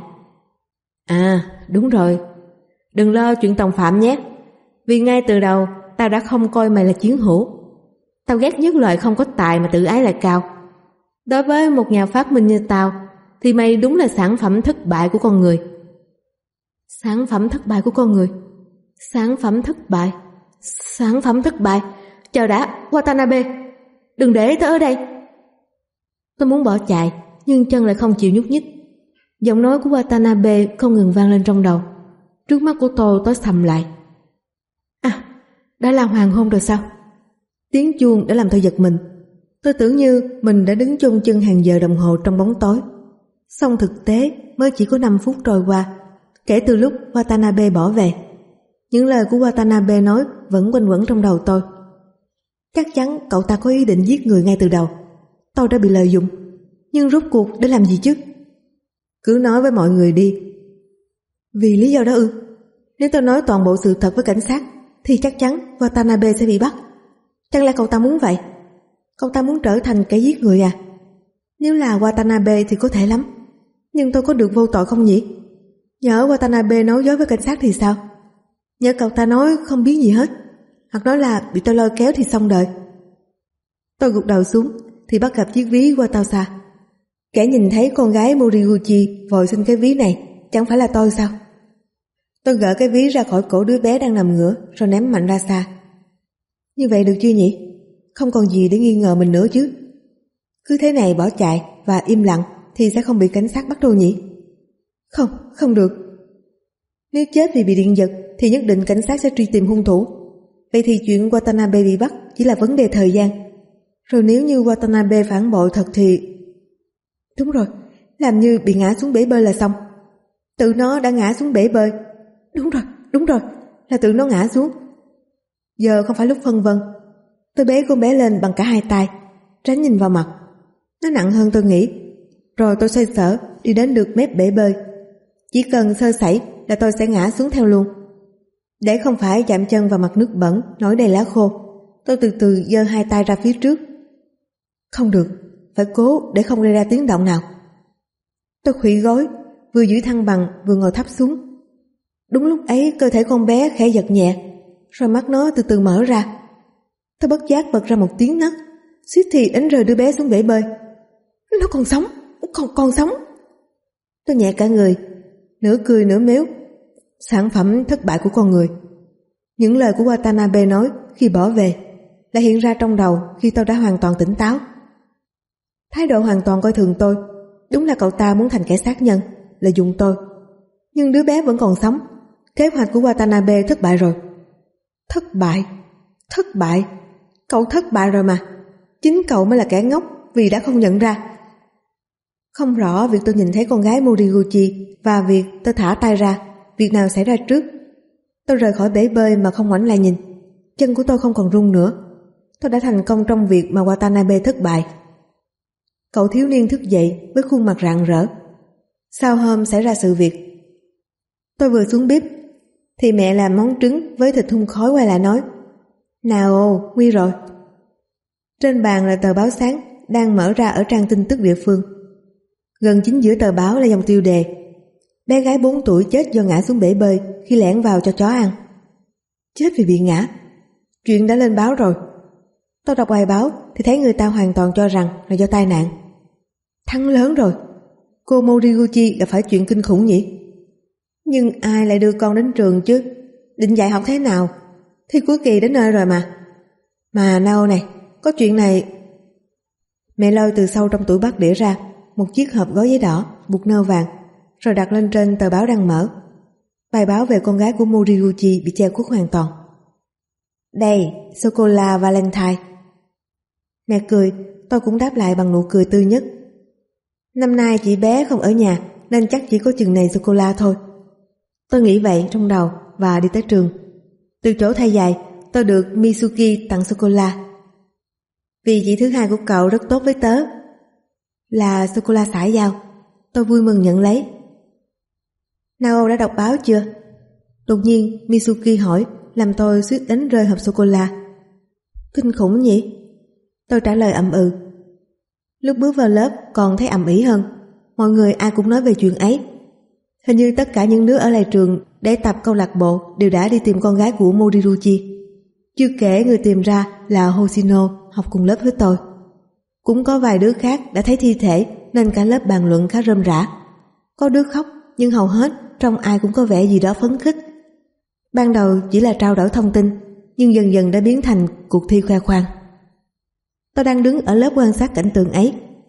À, đúng rồi. Đừng lo chuyện tòng phạm nhé. Vì ngay từ đầu tao đã không coi mày là chiến hữu. Tao ghét nhất loại không có tài mà tự ái lại cao. Đối với một nhà phát minh như tao thì mày đúng là sản phẩm thất bại của con người. Sản phẩm thất bại của con người? Sản phẩm thất bại? Sản phẩm thất bại? Chờ đã, Watanabe, đừng để tớ ở đây. Tôi muốn bỏ chạy, nhưng chân lại không chịu nhúc nhích. Giọng nói của Watanabe không ngừng vang lên trong đầu. Trước mắt của tôi tối sầm lại. À, đã là hoàng hôn rồi sao? Tiếng chuông đã làm tôi giật mình. Tôi tưởng như mình đã đứng chôn chân hàng giờ đồng hồ trong bóng tối. Song thực tế mới chỉ có 5 phút trôi qua kể từ lúc Watanabe bỏ về. Những lời của Watanabe nói vẫn quanh quẩn trong đầu tôi. Chắc chắn cậu ta có ý định giết người ngay từ đầu. Tôi đã bị lợi dụng. Nhưng rốt cuộc để làm gì chứ? Cứ nói với mọi người đi. Vì lý do đó ư? Nếu tôi nói toàn bộ sự thật với cảnh sát thì chắc chắn Watanabe sẽ bị bắt. Chẳng lẽ cậu ta muốn vậy? Cậu ta muốn trở thành kẻ giết người à? Nếu là Watanabe thì có thể lắm. Nhưng tôi có được vô tội không nhỉ? Nhỡ Watanabe nói dối với cảnh sát thì sao? Nhỡ cậu ta nói không biết gì hết, hoặc nói là bị tôi lôi kéo thì xong đời. Tôi gục đầu xuống thì bắt gặp chiếc ví Watausa. Kẻ nhìn thấy con gái Moriguchi vội xin cái ví này chẳng phải là tôi sao? Tôi gỡ cái ví ra khỏi cổ đứa bé đang nằm ngửa rồi ném mạnh ra xa. Như vậy được chưa nhỉ? Không còn gì để nghi ngờ mình nữa chứ. Cứ thế này bỏ chạy và im lặng thì sẽ không bị cảnh sát bắt đâu nhỉ? Không được. Nếu chết vì bị điện giật thì nhất định cảnh sát sẽ truy tìm hung thủ. Vậy thì chuyện Watanabe bị bắt chỉ là vấn đề thời gian. Rồi nếu như Watanabe phản bội thật thì... Đúng rồi, làm như bị ngã xuống bể bơi là xong. Tự nó đã ngã xuống bể bơi. Đúng rồi, là tự nó ngã xuống. Giờ không phải lúc phân vân. Tôi bế con bé lên bằng cả hai tay, tránh nhìn vào mặt. Nó nặng hơn tôi nghĩ. Rồi tôi xoay sở đi đến được mép bể bơi. Chỉ cần sơ sẩy là tôi sẽ ngã xuống theo luôn. Để không phải chạm chân vào mặt nước bẩn nổi đầy lá khô, tôi từ từ giơ hai tay ra phía trước. Không được, phải cố để không gây ra tiếng động nào. Tôi khuỵu gối, vừa giữ thăng bằng vừa ngồi thấp xuống. Đúng lúc ấy cơ thể con bé khẽ giật nhẹ, rồi mắt nó từ từ mở ra. Tôi bất giác bật ra một tiếng nấc, suýt thì đánh rơi đứa bé xuống bể bơi. Nó còn sống, còn sống. Tôi nhẹ cả người, nửa cười nửa mếu. Sản phẩm thất bại của con người. Những lời của Watanabe nói khi bỏ về lại hiện ra trong đầu khi tôi đã hoàn toàn tỉnh táo. Thái độ hoàn toàn coi thường tôi. Đúng là cậu ta muốn thành kẻ sát nhân, lợi dụng tôi. Nhưng đứa bé vẫn còn sống. Kế hoạch của Watanabe thất bại rồi. Thất bại. Cậu thất bại rồi mà. Chính cậu mới là kẻ ngốc vì đã không nhận ra. Không rõ việc tôi nhìn thấy con gái Moriguchi và việc tôi thả tay ra, việc nào xảy ra trước. Tôi rời khỏi bể bơi mà không ngoảnh lại nhìn. Chân của tôi không còn run nữa. Tôi đã thành công trong việc mà Watanabe thất bại. Cậu thiếu niên thức dậy với khuôn mặt rạng rỡ. Sau hôm xảy ra sự việc, tôi vừa xuống bếp thì mẹ làm món trứng với thịt hun khói quay lại nói: Nào, nguy rồi. Trên bàn là tờ báo sáng đang mở ra ở trang tin tức địa phương. Gần chính giữa tờ báo là dòng tiêu đề: bé gái 4 tuổi chết do ngã xuống bể bơi khi lẻn vào cho chó ăn. Chết vì bị ngã. Chuyện đã lên báo rồi. Tôi đọc bài báo thì thấy người ta hoàn toàn cho rằng là do tai nạn. Thắng lớn rồi. Cô Moriguchi gặp phải chuyện kinh khủng nhỉ? Nhưng ai lại đưa con đến trường chứ? Định dạy học thế nào? Thi cuối kỳ đến nơi rồi mà. Mà Nao này, có chuyện này. Mẹ lôi từ sâu trong tủ bát đĩa ra một chiếc hộp gói giấy đỏ buộc nơ vàng, rồi đặt lên trên tờ báo đang mở. Bài báo về con gái của Moriguchi bị che khuất hoàn toàn. Đây, sô-cô-la Valentine. Mẹ cười, tôi cũng đáp lại bằng nụ cười tươi nhất. Năm nay chị bé không ở nhà nên chắc chỉ có chừng này sô-cô-la thôi. Tôi nghĩ vậy trong đầu và đi tới trường. Từ chỗ thay giày, tôi được Mitsuki tặng sô-cô-la. Vì chị thứ hai của cậu rất tốt với tớ. Là sô-cô-la sải dao. Tôi vui mừng nhận lấy. Nao đã đọc báo chưa? Đột nhiên Mitsuki hỏi, làm tôi suýt đánh rơi hộp sô-cô-la. Kinh khủng nhỉ? Tôi trả lời ậm ừ. Lúc bước vào lớp còn thấy ầm ĩ hơn. Mọi người ai cũng nói về chuyện ấy. Hình như tất cả những đứa ở lại trường để tập câu lạc bộ đều đã đi tìm con gái của Moriguchi. Chưa kể người tìm ra là Hoshino học cùng lớp với tôi. Cũng có vài đứa khác đã thấy thi thể nên cả lớp bàn luận khá rơm rã. Có đứa khóc nhưng hầu hết trong ai cũng có vẻ gì đó phấn khích. Ban đầu chỉ là trao đổi thông tin, nhưng dần dần đã biến thành cuộc thi khoe khoang. Tôi đang đứng ở lớp quan sát cảnh tượng ấy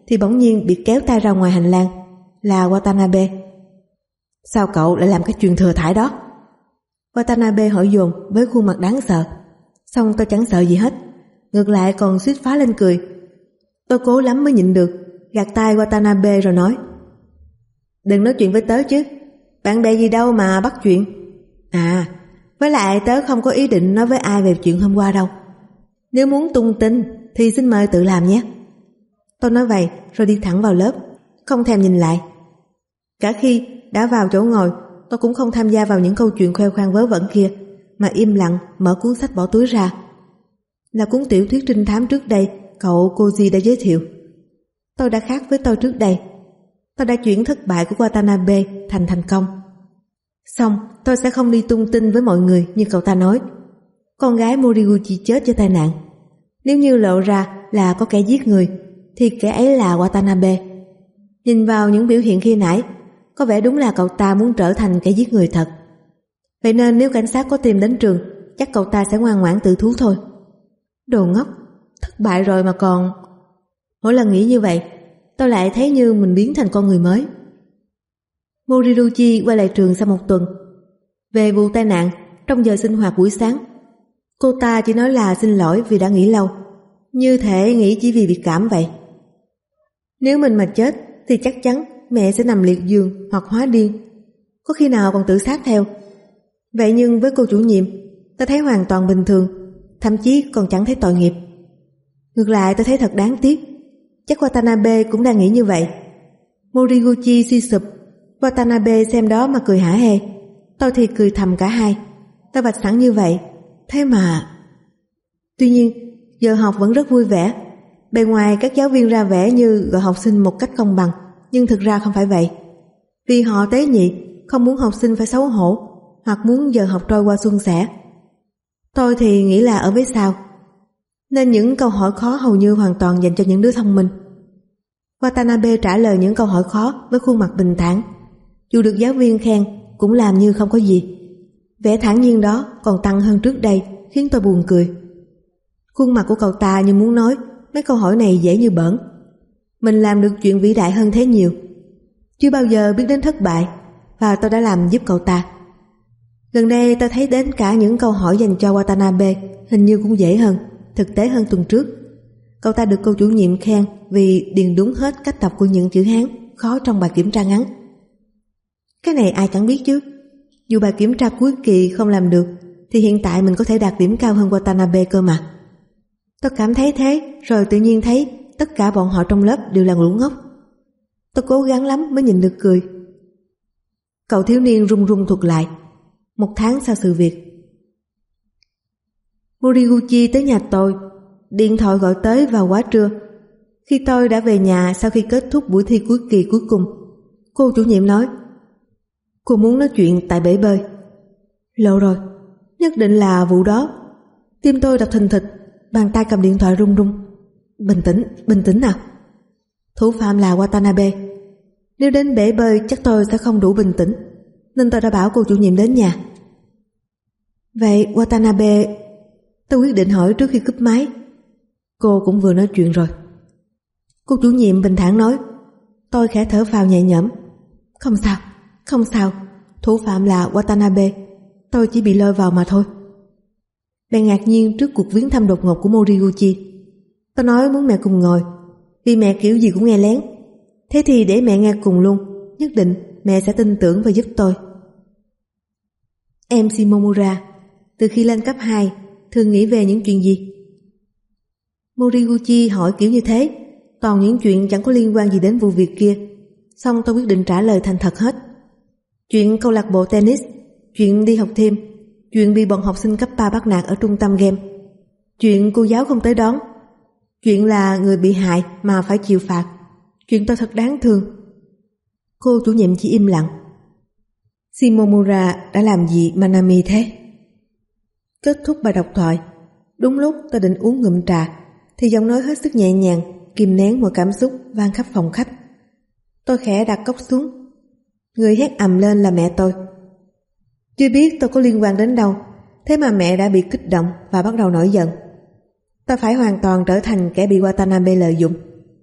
thì bỗng nhiên bị kéo tay ra ngoài hành lang, là Watanabe. Sao cậu lại làm cái chuyện thừa thãi đó? Watanabe hỏi dồn với khuôn mặt đáng sợ. Xong tôi chẳng sợ gì hết, ngược lại còn suýt phá lên cười. Tôi cố lắm mới nhịn được, gạt tay Watanabe rồi nói: Đừng nói chuyện với tớ chứ, bạn bè gì đâu mà bắt chuyện. À, với lại tớ không có ý định nói với ai về chuyện hôm qua đâu. Nếu muốn tung tin thì xin mời tự làm nhé. Tôi nói vậy rồi đi thẳng vào lớp, không thèm nhìn lại. Cả khi đã vào chỗ ngồi, tôi cũng không tham gia vào những câu chuyện khoe khoang vớ vẩn kia, mà im lặng mở cuốn sách bỏ túi ra. Là cuốn tiểu thuyết trinh thám trước đây cậu Koji đã giới thiệu. Tôi đã khác với tôi trước đây. Tôi đã chuyển thất bại của Watanabe thành thành công. Xong tôi sẽ không đi tung tin với mọi người như cậu ta nói. Con gái Moriguchi chết do tai nạn. Nếu như lộ ra là có kẻ giết người thì kẻ ấy là Watanabe. Nhìn vào những biểu hiện khi nãy, có vẻ đúng là cậu ta muốn trở thành kẻ giết người thật. Vậy nên nếu cảnh sát có tìm đến trường, chắc cậu ta sẽ ngoan ngoãn tự thú thôi. Đồ ngốc, thất bại rồi mà còn... Mỗi lần nghĩ như vậy, tôi lại thấy như mình biến thành con người mới. Moriruchi quay lại trường sau một tuần. Về vụ tai nạn, trong giờ sinh hoạt buổi sáng, cô ta chỉ nói là xin lỗi vì đã nghỉ lâu, như thể nghỉ chỉ vì bị cảm vậy. Nếu mình mà chết thì chắc chắn mẹ sẽ nằm liệt giường hoặc hóa điên, có khi nào còn tự sát theo. Vậy nhưng với cô chủ nhiệm, tôi thấy hoàn toàn bình thường, thậm chí còn chẳng thấy tội nghiệp. Ngược lại tôi thấy thật đáng tiếc. Chắc Watanabe cũng đang nghĩ như vậy. Moriguchi suy sụp, Watanabe xem đó mà cười hả hê. Tôi thì cười thầm cả hai. Tôi vạch sẵn như vậy, thế mà... Tuy nhiên, giờ học vẫn rất vui vẻ. Bề ngoài các giáo viên ra vẻ như gọi học sinh một cách công bằng, nhưng thực ra không phải vậy. Vì họ tế nhị, không muốn học sinh phải xấu hổ, hoặc muốn giờ học trôi qua suôn sẻ. Tôi thì nghĩ là ở phía sau, nên những câu hỏi khó hầu như hoàn toàn dành cho những đứa thông minh. Watanabe trả lời những câu hỏi khó với khuôn mặt bình thản. Dù được giáo viên khen, cũng làm như không có gì. Vẻ thản nhiên đó còn tăng hơn trước đây, khiến tôi buồn cười. Khuôn mặt của cậu ta như muốn nói mấy câu hỏi này dễ như bỡn. Mình làm được chuyện vĩ đại hơn thế nhiều. Chưa bao giờ biết đến thất bại, và tôi đã làm giúp cậu ta. Gần đây tôi thấy đến cả những câu hỏi dành cho Watanabe hình như cũng dễ hơn, thực tế hơn tuần trước. Cậu ta được cô chủ nhiệm khen vì điền đúng hết cách đọc của những chữ Hán khó trong bài kiểm tra ngắn. Cái này ai chẳng biết chứ. Dù bài kiểm tra cuối kỳ không làm được thì hiện tại mình có thể đạt điểm cao hơn Watanabe cơ mà. Tôi cảm thấy thế, rồi tự nhiên thấy tất cả bọn họ trong lớp đều là lũ ngốc. Tôi cố gắng lắm mới nhịn được cười. Cậu thiếu niên run run thuật lại. 1 tháng sau sự việc, Moriguchi tới nhà tôi. Điện thoại gọi tới vào quá trưa. Khi tôi đã về nhà sau khi kết thúc buổi thi cuối kỳ cuối cùng, cô chủ nhiệm nói: Cô muốn nói chuyện tại bể bơi. Lộ rồi, nhất định là vụ đó. Tim tôi đập thình thịch, bàn tay cầm điện thoại run run. Bình tĩnh nào. Thủ phạm là Watanabe. Nếu đến bể bơi chắc tôi sẽ không đủ bình tĩnh, nên tôi đã bảo cô chủ nhiệm đến nhà. Vậy Watanabe... Tôi quyết định hỏi trước khi cúp máy. Cô cũng vừa nói chuyện rồi. Cô chủ nhiệm bình thản nói. Tôi khẽ thở phào nhẹ nhõm. Không sao, thủ phạm là Watanabe. Tôi chỉ bị lôi vào mà thôi. Bèn ngạc nhiên trước cuộc viếng thăm đột ngột của Moriguchi. Tôi nói muốn mẹ cùng ngồi, vì mẹ kiểu gì cũng nghe lén. Thế thì để mẹ nghe cùng luôn, nhất định mẹ sẽ tin tưởng và giúp tôi. Em Shimomura, từ khi lên cấp 2, thường nghĩ về những chuyện gì? Moriguchi hỏi kiểu như thế, toàn những chuyện chẳng có liên quan gì đến vụ việc kia. Xong tôi quyết định trả lời thành thật hết. Chuyện câu lạc bộ tennis, chuyện đi học thêm, chuyện bị bọn học sinh cấp 3 bắt nạt ở trung tâm game, chuyện cô giáo không tới đón, chuyện là người bị hại mà phải chịu phạt, chuyện tôi thật đáng thương. Cô chủ nhiệm chỉ im lặng. Shimomura đã làm gì Manami thế? Kết thúc bài đọc thoại, đúng lúc tôi định uống ngụm trà thì giọng nói hết sức nhẹ nhàng, kìm nén mọi cảm xúc vang khắp phòng khách. Tôi khẽ đặt cốc xuống. Người hét ầm lên là mẹ tôi. Chưa biết tôi có liên quan đến đâu, thế mà mẹ đã bị kích động và bắt đầu nổi giận. Tôi phải hoàn toàn trở thành kẻ bị Watanabe lợi dụng.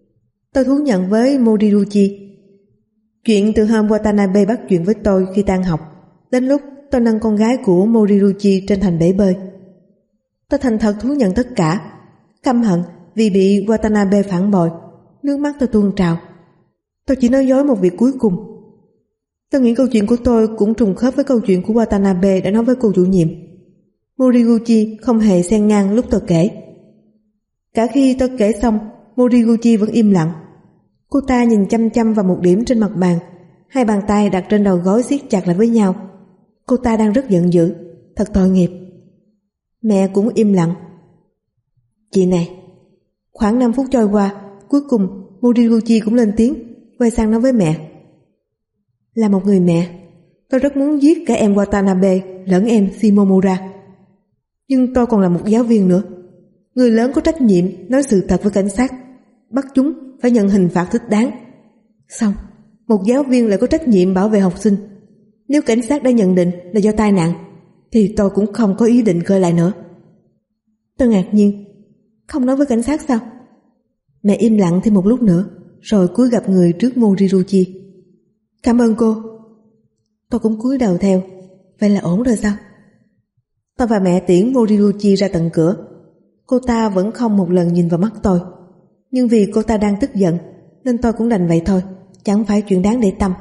Tôi thú nhận với Moriruchi. Chuyện từ hôm Watanabe bắt chuyện với tôi khi tan học, đến lúc tôi nâng con gái của Moriruchi trên thành bể bơi. Tôi thành thật thú nhận tất cả, căm hận vì bị Watanabe phản bội, nước mắt tôi tuôn trào. Tôi chỉ nói dối một việc cuối cùng. Tôi nghĩ câu chuyện của tôi cũng trùng khớp với câu chuyện của Watanabe đã nói với cô chủ nhiệm. Moriguchi không hề xen ngang lúc tôi kể. Cả khi tôi kể xong, Moriguchi vẫn im lặng. Cô ta nhìn chăm chăm vào một điểm trên mặt bàn, hai bàn tay đặt trên đầu gối siết chặt lại với nhau. Cô ta đang rất giận dữ, thật tội nghiệp. Mẹ cũng im lặng. Chị này. Khoảng 5 phút trôi qua, cuối cùng Moriguchi cũng lên tiếng, quay sang nói với mẹ. Là một người mẹ, tôi rất muốn giết cả em Watanabe lẫn em Shimomura. Nhưng tôi còn là một giáo viên nữa. Người lớn có trách nhiệm nói sự thật với cảnh sát, bắt chúng phải nhận hình phạt thích đáng. Xong, một giáo viên lại có trách nhiệm bảo vệ học sinh. Nếu cảnh sát đã nhận định là do tai nạn, thì tôi cũng không có ý định khơi lại nữa. Tôi ngạc nhiên. Không nói với cảnh sát sao? Mẹ im lặng thêm một lúc nữa, rồi cúi gập người trước Moriruchi. Cảm ơn cô. Tôi cũng cúi đầu theo. Vậy là ổn rồi sao? Tôi và mẹ tiễn Moriruchi ra tận cửa. Cô ta vẫn không một lần nhìn vào mắt tôi. Nhưng vì cô ta đang tức giận, nên tôi cũng đành vậy thôi, chẳng phải chuyện đáng để tâm.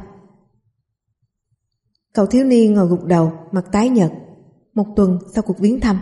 Cậu thiếu niên ngồi gục đầu, mặt tái nhợt. Một tuần sau cuộc viếng thăm.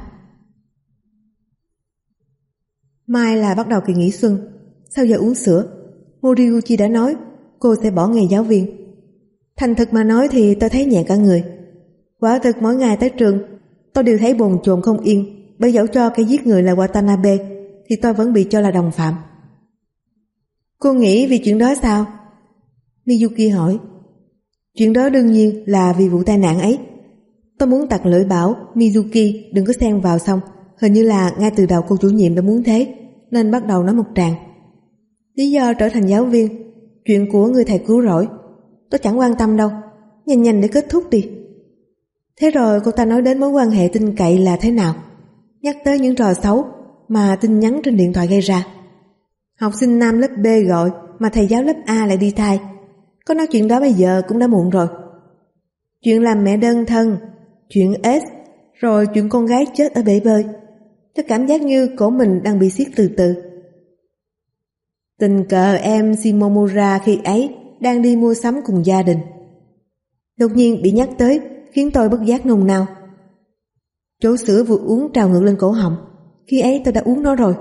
Mai là bắt đầu kỳ nghỉ xuân. Sau giờ uống sữa, Moriguchi đã nói cô sẽ bỏ nghề giáo viên. Thành thực mà nói thì tôi thấy nhẹ cả người. Quả thực mỗi ngày tới trường, tôi đều thấy bồn chồn không yên, bởi dẫu cho cái giết người là Watanabe thì tôi vẫn bị cho là đồng phạm. Cô nghĩ vì chuyện đó sao? Miyuki hỏi. Chuyện đó đương nhiên là vì vụ tai nạn ấy. Tôi muốn tặc lưỡi bảo Mizuki đừng có xen vào, xong hình như là ngay từ đầu cô chủ nhiệm đã muốn thế, nên bắt đầu nói một tràng. Lý do trở thành giáo viên, chuyện của người thầy cứu rỗi, tôi chẳng quan tâm đâu, nhanh nhanh để kết thúc đi. Thế rồi cô ta nói đến mối quan hệ tin cậy là thế nào, nhắc tới những trò xấu mà tin nhắn trên điện thoại gây ra. Học sinh nam lớp B gọi mà thầy giáo lớp A lại đi thay. Có nói chuyện đó bây giờ cũng đã muộn rồi. Chuyện làm mẹ đơn thân, chuyện S, rồi chuyện con gái chết ở bể bơi. Tôi cảm giác như cổ mình đang bị siết từ từ. Tình cờ em Shimomura khi ấy đang đi mua sắm cùng gia đình. Đột nhiên bị nhắc tới khiến tôi bất giác nôn nao. Chỗ sữa vừa uống trào ngược lên cổ họng. Khi ấy tôi đã uống nó rồi.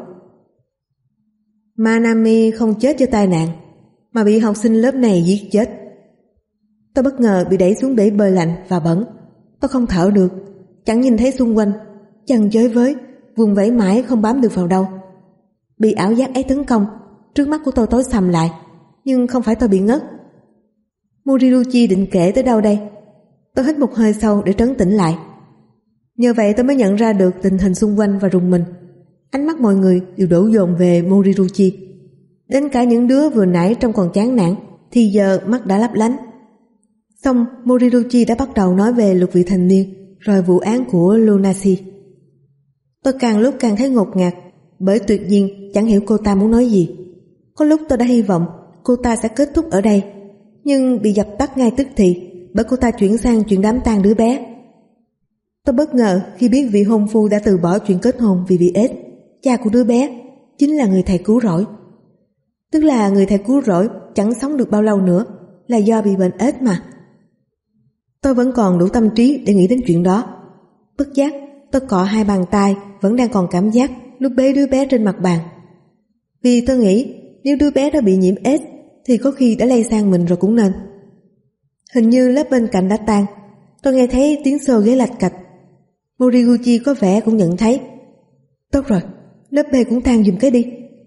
Manami không chết do tai nạn, mà bị học sinh lớp này giết chết. Tôi bất ngờ bị đẩy xuống bể bơi lạnh và bẩn. Tôi không thở được, chẳng nhìn thấy xung quanh, chân chới với, vùng vẫy mãi không bám được vào đâu. Bị ảo giác ấy tấn công, trước mắt của tôi tối sầm lại, nhưng không phải tôi bị ngất. Moriruchi định kể tới đâu đây? Tôi hít một hơi sâu để trấn tĩnh lại. Nhờ vậy tôi mới nhận ra được tình hình xung quanh và rùng mình. Ánh mắt mọi người đều đổ dồn về Moriruchi. Đến cả những đứa vừa nãy trông còn chán nản thì giờ mắt đã lấp lánh. Xong Moriruchi đã bắt đầu nói về luật vị thành niên, rồi vụ án của Lunacy. Tôi càng lúc càng thấy ngột ngạt, bởi tuyệt nhiên chẳng hiểu cô ta muốn nói gì. Có lúc tôi đã hy vọng cô ta sẽ kết thúc ở đây, nhưng bị dập tắt ngay tức thì bởi cô ta chuyển sang chuyện đám tang đứa bé. Tôi bất ngờ khi biết vị hôn phu đã từ bỏ chuyện kết hôn vì bị AIDS. Cha của đứa bé chính là người thầy cứu rỗi. Tức là người thầy cứu rỗi chẳng sống được bao lâu nữa, là do bị bệnh AIDS mà. Tôi vẫn còn đủ tâm trí để nghĩ đến chuyện đó. Bất giác tôi cọ hai bàn tay vẫn đang còn cảm giác lúc bế đứa bé trên mặt bàn. Vì tôi nghĩ nếu đứa bé đã bị nhiễm AIDS thì có khi đã lây sang mình rồi cũng nên. Hình như lớp bên cạnh đã tan. Tôi nghe thấy tiếng xô ghế lạch cạch. Moriguchi có vẻ cũng nhận thấy. Tốt rồi, lớp B cũng tan giùm cái đi.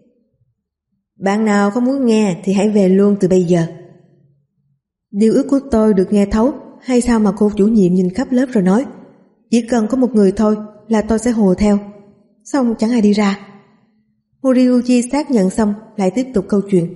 Bạn nào không muốn nghe thì hãy về luôn từ bây giờ. Điều ước của tôi được nghe thấu, hay sao mà cô chủ nhiệm nhìn khắp lớp rồi nói chỉ cần có một người thôi là tôi sẽ hùa theo. Xong chẳng ai đi ra. Moriguchi xác nhận xong lại tiếp tục câu chuyện.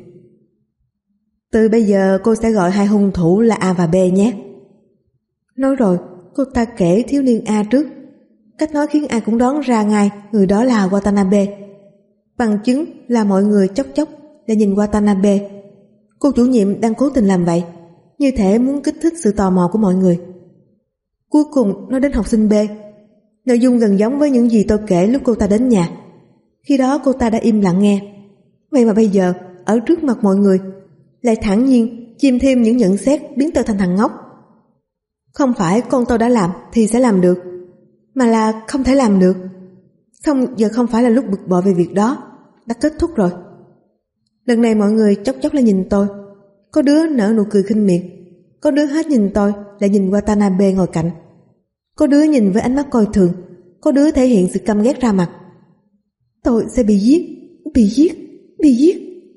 Từ bây giờ cô sẽ gọi hai hung thủ là A và B nhé. Nói rồi cô ta kể thiếu niên A trước. Cách nói khiến ai cũng đoán ra ngay người đó là Watanabe. Bằng chứng là mọi người chốc chốc lại nhìn Watanabe. Cô chủ nhiệm đang cố tình làm vậy, như thể muốn kích thích sự tò mò của mọi người. Cuối cùng nói đến học sinh B. Nội dung gần giống với những gì tôi kể lúc cô ta đến nhà. Khi đó cô ta đã im lặng nghe. Vậy mà bây giờ, ở trước mặt mọi người, lại thản nhiên chìm thêm những nhận xét biến tôi thành thằng ngốc. Không phải con tôi đã làm thì sẽ làm được, mà là không thể làm được. Xong giờ không phải là lúc bực bội về việc đó, đã kết thúc rồi. Lần này mọi người chốc chốc lại nhìn tôi. Có đứa nở nụ cười khinh miệt, có đứa hết nhìn tôi lại nhìn Watanabe ngồi cạnh, có đứa nhìn với ánh mắt coi thường, có đứa thể hiện sự căm ghét ra mặt. Tôi sẽ bị giết, bị giết, bị giết.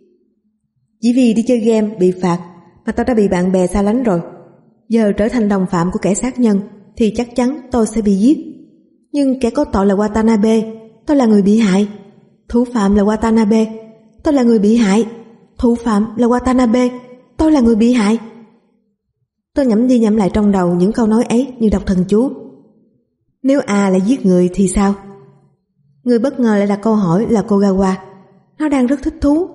Chỉ vì đi chơi game bị phạt mà tôi đã bị bạn bè xa lánh rồi. Giờ trở thành đồng phạm của kẻ sát nhân thì chắc chắn tôi sẽ bị giết. Nhưng kẻ có tội là Watanabe, tôi là người bị hại. Thủ phạm là Watanabe, tôi là người bị hại. Thủ phạm là Watanabe, tôi là người bị hại. Tôi nhẩm đi nhẩm lại trong đầu những câu nói ấy như đọc thần chú. Nếu A lại giết người thì sao? Người bất ngờ lại đặt câu hỏi là Kogawa. Nó đang rất thích thú.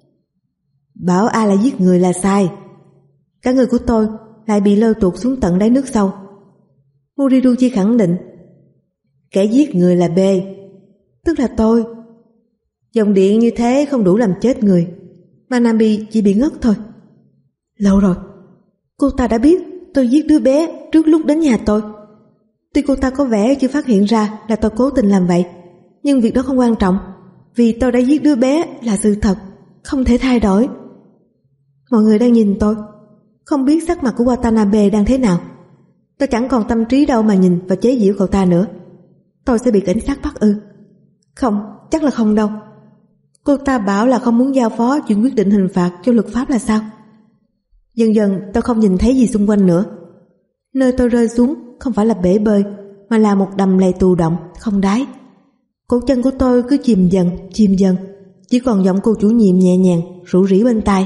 Bảo A lại giết người là sai. Cả người của tôi lại bị lôi tuột xuống tận đáy nước sâu. Moriruchi khẳng định kẻ giết người là B, tức là tôi. Dòng điện như thế không đủ làm chết người, Manami chỉ bị ngất thôi. Lâu rồi, cô ta đã biết tôi giết đứa bé trước lúc đến nhà tôi. Tuy cô ta có vẻ chưa phát hiện ra là tôi cố tình làm vậy, nhưng việc đó không quan trọng, vì tôi đã giết đứa bé là sự thật, không thể thay đổi. Mọi người đang nhìn tôi, không biết sắc mặt của Watanabe đang thế nào. Tôi chẳng còn tâm trí đâu mà nhìn và chế giễu cậu ta nữa. Tôi sẽ bị cảnh sát bắt ư? Không, chắc là không đâu. Cô ta bảo là không muốn giao phó chuyện quyết định hình phạt cho luật pháp là sao? Dần dần tôi không nhìn thấy gì xung quanh nữa. Nơi tôi rơi xuống không phải là bể bơi, mà là một đầm lầy tù động không đáy. Cổ chân của tôi cứ chìm dần, chỉ còn giọng cô chủ nhiệm nhẹ nhàng rủ rỉ bên tai.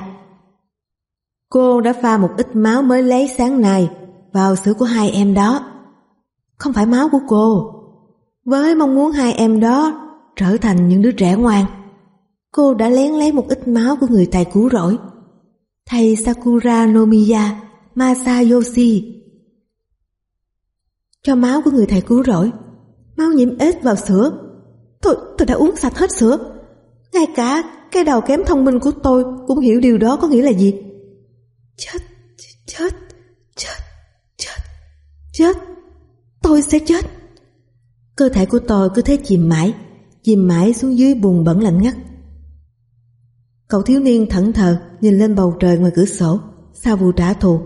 Cô đã pha một ít máu mới lấy sáng nay vào sữa của hai em đó. Không phải máu của cô, với mong muốn hai em đó trở thành những đứa trẻ ngoan. Cô đã lén lấy một ít máu của người thầy cứu rỗi, thầy Sakura Nomiya Masayoshi. Cho máu của người thầy cứu rỗi, máu nhiễm ếch vào sữa. Tôi đã uống sạch hết sữa. Ngay cả cái đầu kém thông minh của tôi cũng hiểu điều đó có nghĩa là gì. Chết. Tôi sẽ chết. Cơ thể của tôi cứ thế chìm mãi xuống dưới bùn bẩn lạnh ngắt. Cậu thiếu niên thẫn thờ nhìn lên bầu trời ngoài cửa sổ sau vụ trả thù.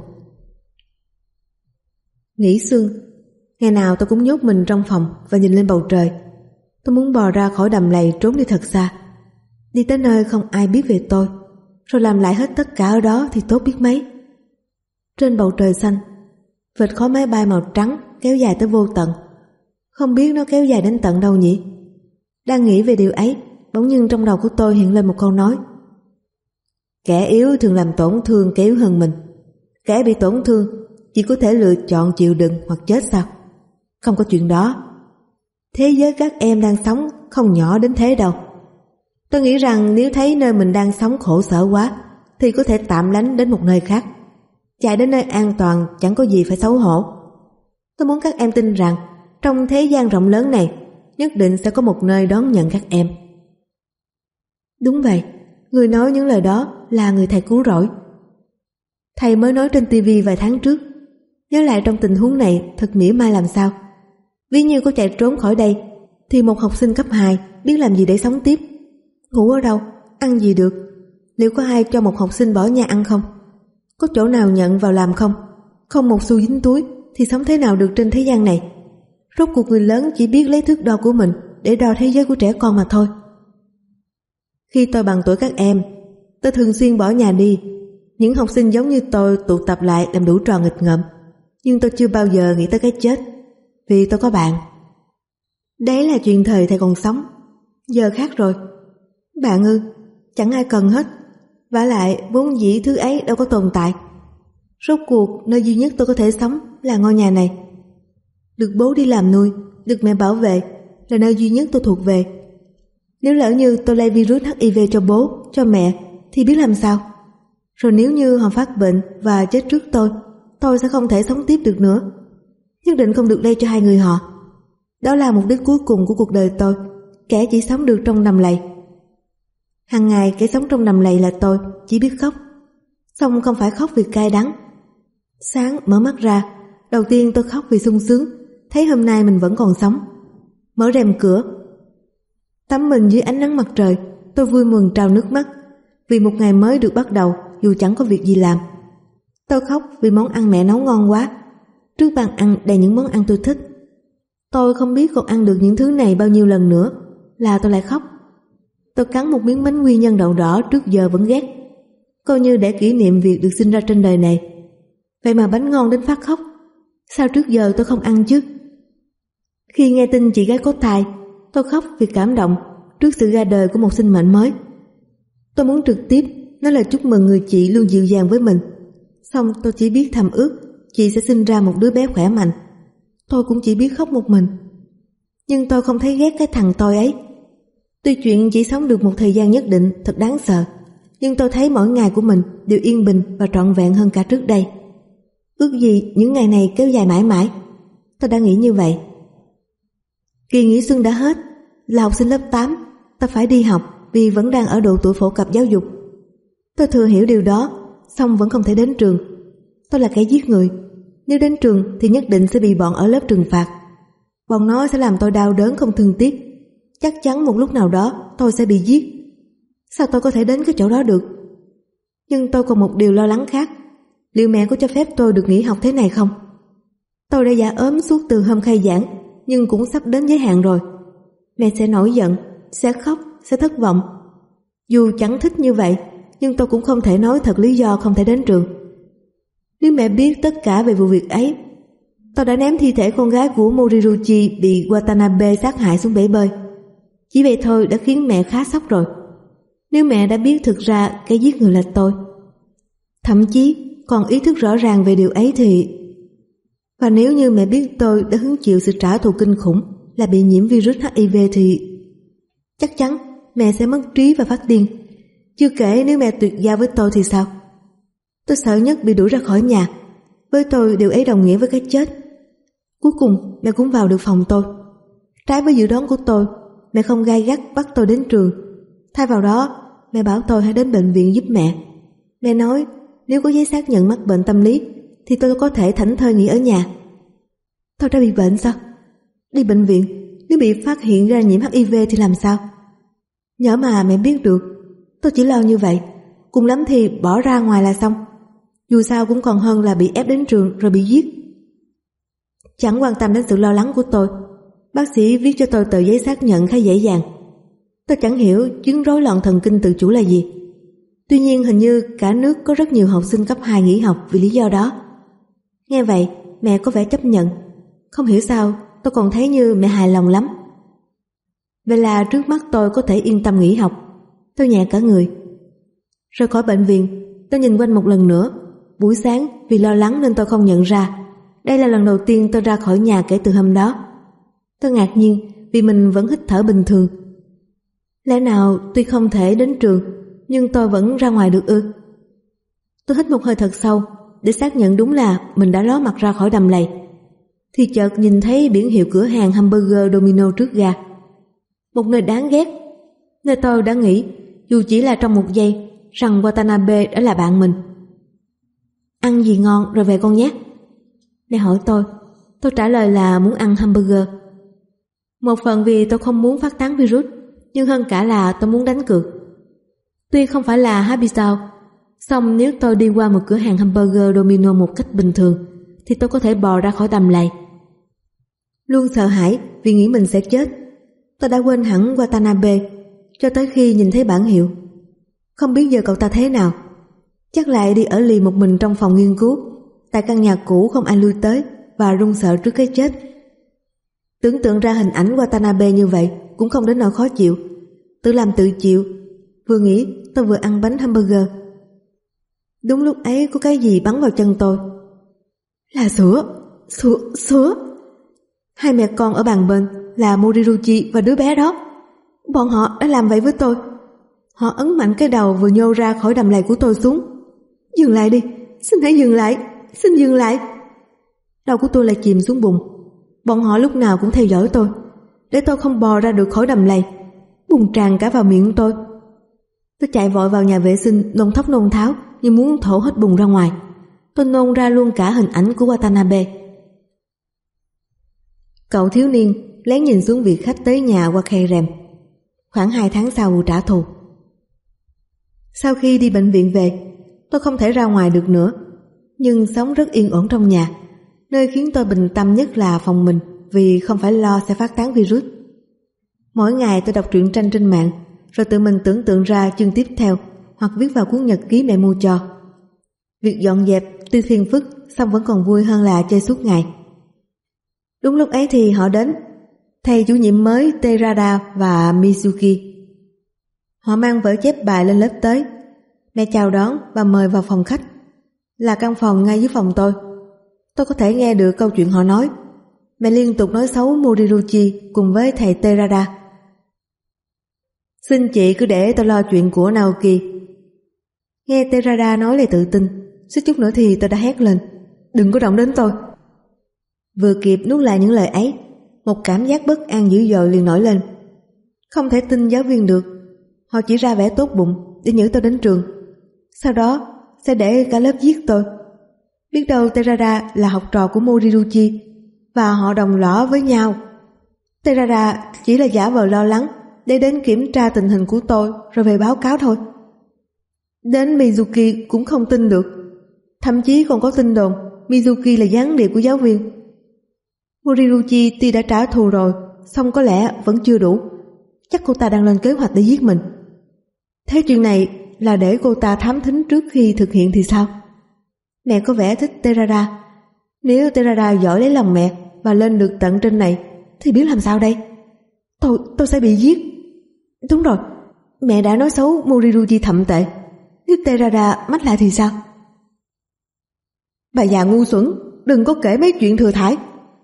Nghỉ xuân, ngày nào tôi cũng nhốt mình trong phòng và nhìn lên bầu trời. Tôi muốn bò ra khỏi đầm lầy trốn đi thật xa, đi tới nơi không ai biết về tôi, rồi làm lại hết tất cả ở đó thì tốt biết mấy. Trên bầu trời xanh, vệt khói máy bay màu trắng kéo dài tới vô tận. Không biết nó kéo dài đến tận đâu nhỉ? Đang nghĩ về điều ấy, bỗng nhiên trong đầu của tôi hiện lên một câu nói. Kẻ yếu thường làm tổn thương kẻ yếu hơn mình. Kẻ bị tổn thương chỉ có thể lựa chọn chịu đựng hoặc chết sao? Không có chuyện đó. Thế giới các em đang sống không nhỏ đến thế đâu. Tôi nghĩ rằng nếu thấy nơi mình đang sống khổ sở quá thì có thể tạm lánh đến một nơi khác. Chạy đến nơi an toàn chẳng có gì phải xấu hổ. Tôi muốn các em tin rằng trong thế gian rộng lớn này nhất định sẽ có một nơi đón nhận các em. Đúng vậy, người nói những lời đó là người thầy cứu rỗi. Thầy mới nói trên TV vài tháng trước. Nhớ lại trong tình huống này thật mỉa mai làm sao. Ví như có chạy trốn khỏi đây thì một học sinh cấp 2 biết làm gì để sống tiếp? Ngủ ở đâu? Ăn gì được? Liệu có ai cho một học sinh bỏ nhà ăn không? Có chỗ nào nhận vào làm không? Không một xu dính túi thì sống thế nào được trên thế gian này? Rốt cuộc người lớn chỉ biết lấy thước đo của mình để đo thế giới của trẻ con mà thôi. Khi tôi bằng tuổi các em, tôi thường xuyên bỏ nhà đi. Những học sinh giống như tôi tụ tập lại làm đủ trò nghịch ngợm. Nhưng tôi chưa bao giờ nghĩ tới cái chết, vì tôi có bạn. Đấy là chuyện thời thầy còn sống. Giờ khác rồi. Bạn ư? Chẳng ai cần hết. Vả lại vốn dĩ thứ ấy đâu có tồn tại. Rốt cuộc nơi duy nhất tôi có thể sống là ngôi nhà này. Được bố đi làm nuôi, được mẹ bảo vệ là nơi duy nhất tôi thuộc về. Nếu lỡ như tôi lây virus HIV cho bố, cho mẹ thì biết làm sao. Rồi nếu như họ phát bệnh và chết trước tôi sẽ không thể sống tiếp được nữa. Nhất định không được lây cho hai người họ. Đó là mục đích cuối cùng của cuộc đời tôi, kẻ chỉ sống được trong đầm lầy. Hàng ngày kẻ sống trong đầm lầy là tôi, chỉ biết khóc. Xong không phải khóc vì cay đắng. Sáng mở mắt ra, đầu tiên tôi khóc vì sung sướng, thấy hôm nay mình vẫn còn sống. Mở rèm cửa, tắm mình dưới ánh nắng mặt trời, tôi vui mừng trào nước mắt, vì một ngày mới được bắt đầu dù chẳng có việc gì làm. Tôi khóc vì món ăn mẹ nấu ngon quá. Trước bàn ăn đầy những món ăn tôi thích. Tôi không biết còn ăn được những thứ này bao nhiêu lần nữa là tôi lại khóc. Tôi cắn một miếng bánh quy nhân đậu đỏ trước giờ vẫn ghét, coi như để kỷ niệm việc được sinh ra trên đời này. Vậy mà bánh ngon đến phát khóc. Sao trước giờ tôi không ăn chứ? Khi nghe tin chị gái có thai, tôi khóc vì cảm động trước sự ra đời của một sinh mệnh mới. Tôi muốn trực tiếp nói lời chúc mừng người chị luôn dịu dàng với mình. Xong tôi chỉ biết thầm ước chị sẽ sinh ra một đứa bé khỏe mạnh. Tôi cũng chỉ biết khóc một mình. Nhưng tôi không thấy ghét cái thằng tôi ấy. Tuy chuyện chỉ sống được một thời gian nhất định thật đáng sợ, nhưng tôi thấy mỗi ngày của mình đều yên bình và trọn vẹn hơn cả trước đây. Ước gì những ngày này kéo dài mãi mãi. Tôi đã nghĩ như vậy. Kỳ nghỉ xuân đã hết. Là học sinh lớp 8, ta phải đi học vì vẫn đang ở độ tuổi phổ cập giáo dục. Tôi thừa hiểu điều đó, song vẫn không thể đến trường. Tôi là kẻ giết người. Nếu đến trường thì nhất định sẽ bị bọn ở lớp trừng phạt. Bọn nó sẽ làm tôi đau đớn không thương tiếc. Chắc chắn một lúc nào đó tôi sẽ bị giết. Sao tôi có thể đến cái chỗ đó được? Nhưng tôi còn một điều lo lắng khác. Liệu mẹ có cho phép tôi được nghỉ học thế này không? Tôi đã giả ốm suốt từ hôm khai giảng, nhưng cũng sắp đến giới hạn rồi. Mẹ sẽ nổi giận, sẽ khóc, sẽ thất vọng. Dù chẳng thích như vậy, nhưng tôi cũng không thể nói thật lý do không thể đến trường. Nếu mẹ biết tất cả về vụ việc ấy, tôi đã ném thi thể con gái của Moriruchi bị Watanabe sát hại xuống bể bơi. Chỉ vậy thôi đã khiến mẹ khá sốc rồi. Nếu mẹ đã biết thực ra cái giết người là tôi, thậm chí còn ý thức rõ ràng về điều ấy thì... Và nếu như mẹ biết tôi đã hứng chịu sự trả thù kinh khủng là bị nhiễm virus HIV thì... chắc chắn mẹ sẽ mất trí và phát điên. Chưa kể nếu mẹ tuyệt giao với tôi thì sao? Tôi sợ nhất bị đuổi ra khỏi nhà. Với tôi điều ấy đồng nghĩa với cái chết. Cuối cùng mẹ cũng vào được phòng tôi. Trái với dự đoán của tôi, mẹ không gay gắt bắt tôi đến trường. Thay vào đó, mẹ bảo tôi hãy đến bệnh viện giúp mẹ. Mẹ nói nếu có giấy xác nhận mắc bệnh tâm lý thì tôi có thể thảnh thơi nghỉ ở nhà. Tôi đã bị bệnh sao? Đi bệnh viện, nếu bị phát hiện ra nhiễm HIV thì làm sao? Nhỡ mà mẹ biết được. Tôi chỉ lo như vậy, cùng lắm thì bỏ ra ngoài là xong. Dù sao cũng còn hơn là bị ép đến trường rồi bị giết. Chẳng quan tâm đến sự lo lắng của tôi, bác sĩ viết cho tôi tờ giấy xác nhận khá dễ dàng. Tôi chẳng hiểu chứng rối loạn thần kinh tự chủ là gì. Tuy nhiên hình như cả nước có rất nhiều học sinh cấp 2 nghỉ học vì lý do đó. Nghe vậy, mẹ có vẻ chấp nhận. Không hiểu sao, tôi còn thấy như mẹ hài lòng lắm. Vậy là trước mắt tôi có thể yên tâm nghỉ học. Tôi nhẹ cả người. Rời khỏi bệnh viện, tôi nhìn quanh một lần nữa. Buổi sáng vì lo lắng nên tôi không nhận ra. Đây là lần đầu tiên tôi ra khỏi nhà kể từ hôm đó. Tôi ngạc nhiên vì mình vẫn hít thở bình thường. Lẽ nào tuy không thể đến trường, nhưng tôi vẫn ra ngoài được ư? Tôi hít một hơi thật sâu để xác nhận đúng là mình đã ló mặt ra khỏi đầm lầy. Thì chợt nhìn thấy biển hiệu cửa hàng hamburger Domino trước ga. Một nơi đáng ghét, nơi tôi đã nghĩ dù chỉ là trong một giây rằng Watanabe đã là bạn mình. Ăn gì ngon rồi về con nhé? Mẹ hỏi tôi trả lời là muốn ăn hamburger. Một phần vì tôi không muốn phát tán virus, nhưng hơn cả là tôi muốn đánh cược. Tuy không phải là happy sao, song nếu tôi đi qua một cửa hàng hamburger Domino một cách bình thường thì tôi có thể bò ra khỏi đầm lầy. Luôn sợ hãi vì nghĩ mình sẽ chết, tôi đã quên hẳn Watanabe cho tới khi nhìn thấy bảng hiệu. Không biết giờ cậu ta thế nào. Chắc lại đi ở lì một mình trong phòng nghiên cứu, tại căn nhà cũ không ai lui tới và run sợ trước cái chết. Tưởng tượng ra hình ảnh Watanabe như vậy cũng không đến nỗi khó chịu. Tự làm tự chịu. Vừa nghĩ tôi vừa ăn bánh hamburger. Đúng lúc ấy có cái gì bắn vào chân tôi. Là sữa. Hai mẹ con ở bàn bên là Moriruchi và đứa bé đó. Bọn họ đã làm vậy với tôi. Họ ấn mạnh cái đầu vừa nhô ra khỏi đầm lầy của tôi xuống. Dừng lại đi, xin hãy dừng lại, xin dừng lại. Đầu của tôi lại chìm xuống bùn. Bọn họ lúc nào cũng theo dõi tôi, để tôi không bò ra được khỏi đầm lầy. Bùn tràn cả vào miệng tôi. Tôi chạy vội vào nhà vệ sinh, nôn thốc nôn tháo như muốn thổ hết bùn ra ngoài. Tôi nôn ra luôn cả hình ảnh của Watanabe. Cậu thiếu niên lén nhìn xuống việc khách tới nhà qua khe rèm. Khoảng 2 tháng sau vụ trả thù. Sau khi đi bệnh viện về, tôi không thể ra ngoài được nữa, nhưng sống rất yên ổn trong nhà. Nơi khiến tôi bình tâm nhất là phòng mình, vì không phải lo sẽ phát tán virus. Mỗi ngày tôi đọc truyện tranh trên mạng, rồi tự mình tưởng tượng ra chương tiếp theo, hoặc viết vào cuốn nhật ký mẹ mua cho. Việc dọn dẹp tuy phiền phức, song vẫn còn vui hơn là chơi suốt ngày. Đúng lúc ấy thì họ đến, thầy chủ nhiệm mới Terada và Mizuki. Họ mang vở chép bài lên lớp tới. Mẹ chào đón và mời vào phòng khách, là căn phòng ngay dưới phòng tôi. Tôi có thể nghe được câu chuyện họ nói. Mẹ liên tục nói xấu Moriruchi cùng với thầy Terada. Xin chị cứ để tôi lo chuyện của Naoki. Nghe Terada nói lời tự tin, suýt chút nữa thì tôi đã hét lên, đừng có động đến tôi. Vừa kịp nuốt lại những lời ấy, một cảm giác bất an dữ dội liền nổi lên. Không thể tin giáo viên được. Họ chỉ ra vẻ tốt bụng để nhử tôi đến trường, sau đó sẽ để cả lớp giết tôi. Biết đâu Terada là học trò của Moriruchi và họ đồng lõa với nhau. Terada chỉ là giả vờ lo lắng để đến kiểm tra tình hình của tôi rồi về báo cáo thôi. Đến Mizuki cũng không tin được. Thậm chí còn có tin đồn Mizuki là gián điệp của giáo viên. Moriruchi tuy đã trả thù rồi, song có lẽ vẫn chưa đủ. Chắc cô ta đang lên kế hoạch để giết mình. Thế chuyện này là để cô ta thám thính trước khi thực hiện thì sao? Mẹ có vẻ thích Terada. Nếu Terada giỏi lấy lòng mẹ và lên được tận trên này thì biết làm sao đây? Tôi sẽ bị giết. Đúng rồi, mẹ đã nói xấu Moriruchi thậm tệ. Nếu Terada mách lại thì sao? Bà già ngu xuẩn, đừng có kể mấy chuyện thừa thãi.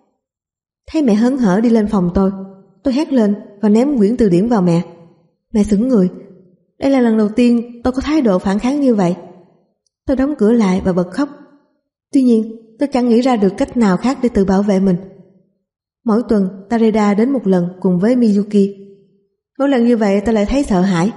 Thấy mẹ hớn hở đi lên phòng tôi hét lên và ném quyển từ điển vào mẹ. Mẹ sững người. Đây là lần đầu tiên tôi có thái độ phản kháng như vậy. Tôi đóng cửa lại và bật khóc. Tuy nhiên tôi chẳng nghĩ ra được cách nào khác để tự bảo vệ mình. Mỗi tuần Tareda đến một lần cùng với Mizuki. Mỗi lần như vậy tôi lại thấy sợ hãi.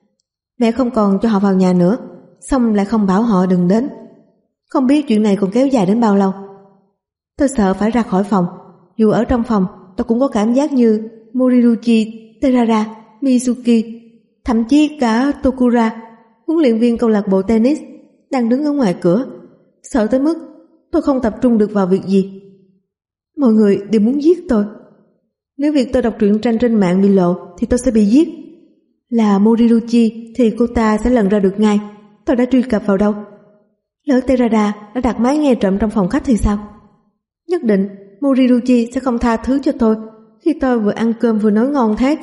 Mẹ không còn cho họ vào nhà nữa, xong lại không bảo họ đừng đến. Không biết chuyện này còn kéo dài đến bao lâu. Tôi sợ phải ra khỏi phòng. Dù ở trong phòng tôi cũng có cảm giác như Moriruchi, Terada, Mizuki, thậm chí cả Tokura, huấn luyện viên câu lạc bộ tennis, đang đứng ở ngoài cửa. Sợ tới mức tôi không tập trung được vào việc gì. Mọi người đều muốn giết tôi. Nếu việc tôi đọc truyện tranh trên mạng bị lộ thì tôi sẽ bị giết. Là Moriruchi thì cô ta sẽ lần ra được ngay tôi đã truy cập vào đâu. Lỡ Terada đã đặt máy nghe trộm trong phòng khách thì sao? Nhất định Moriruchi sẽ không tha thứ cho tôi khi tôi vừa ăn cơm vừa nói ngon thế.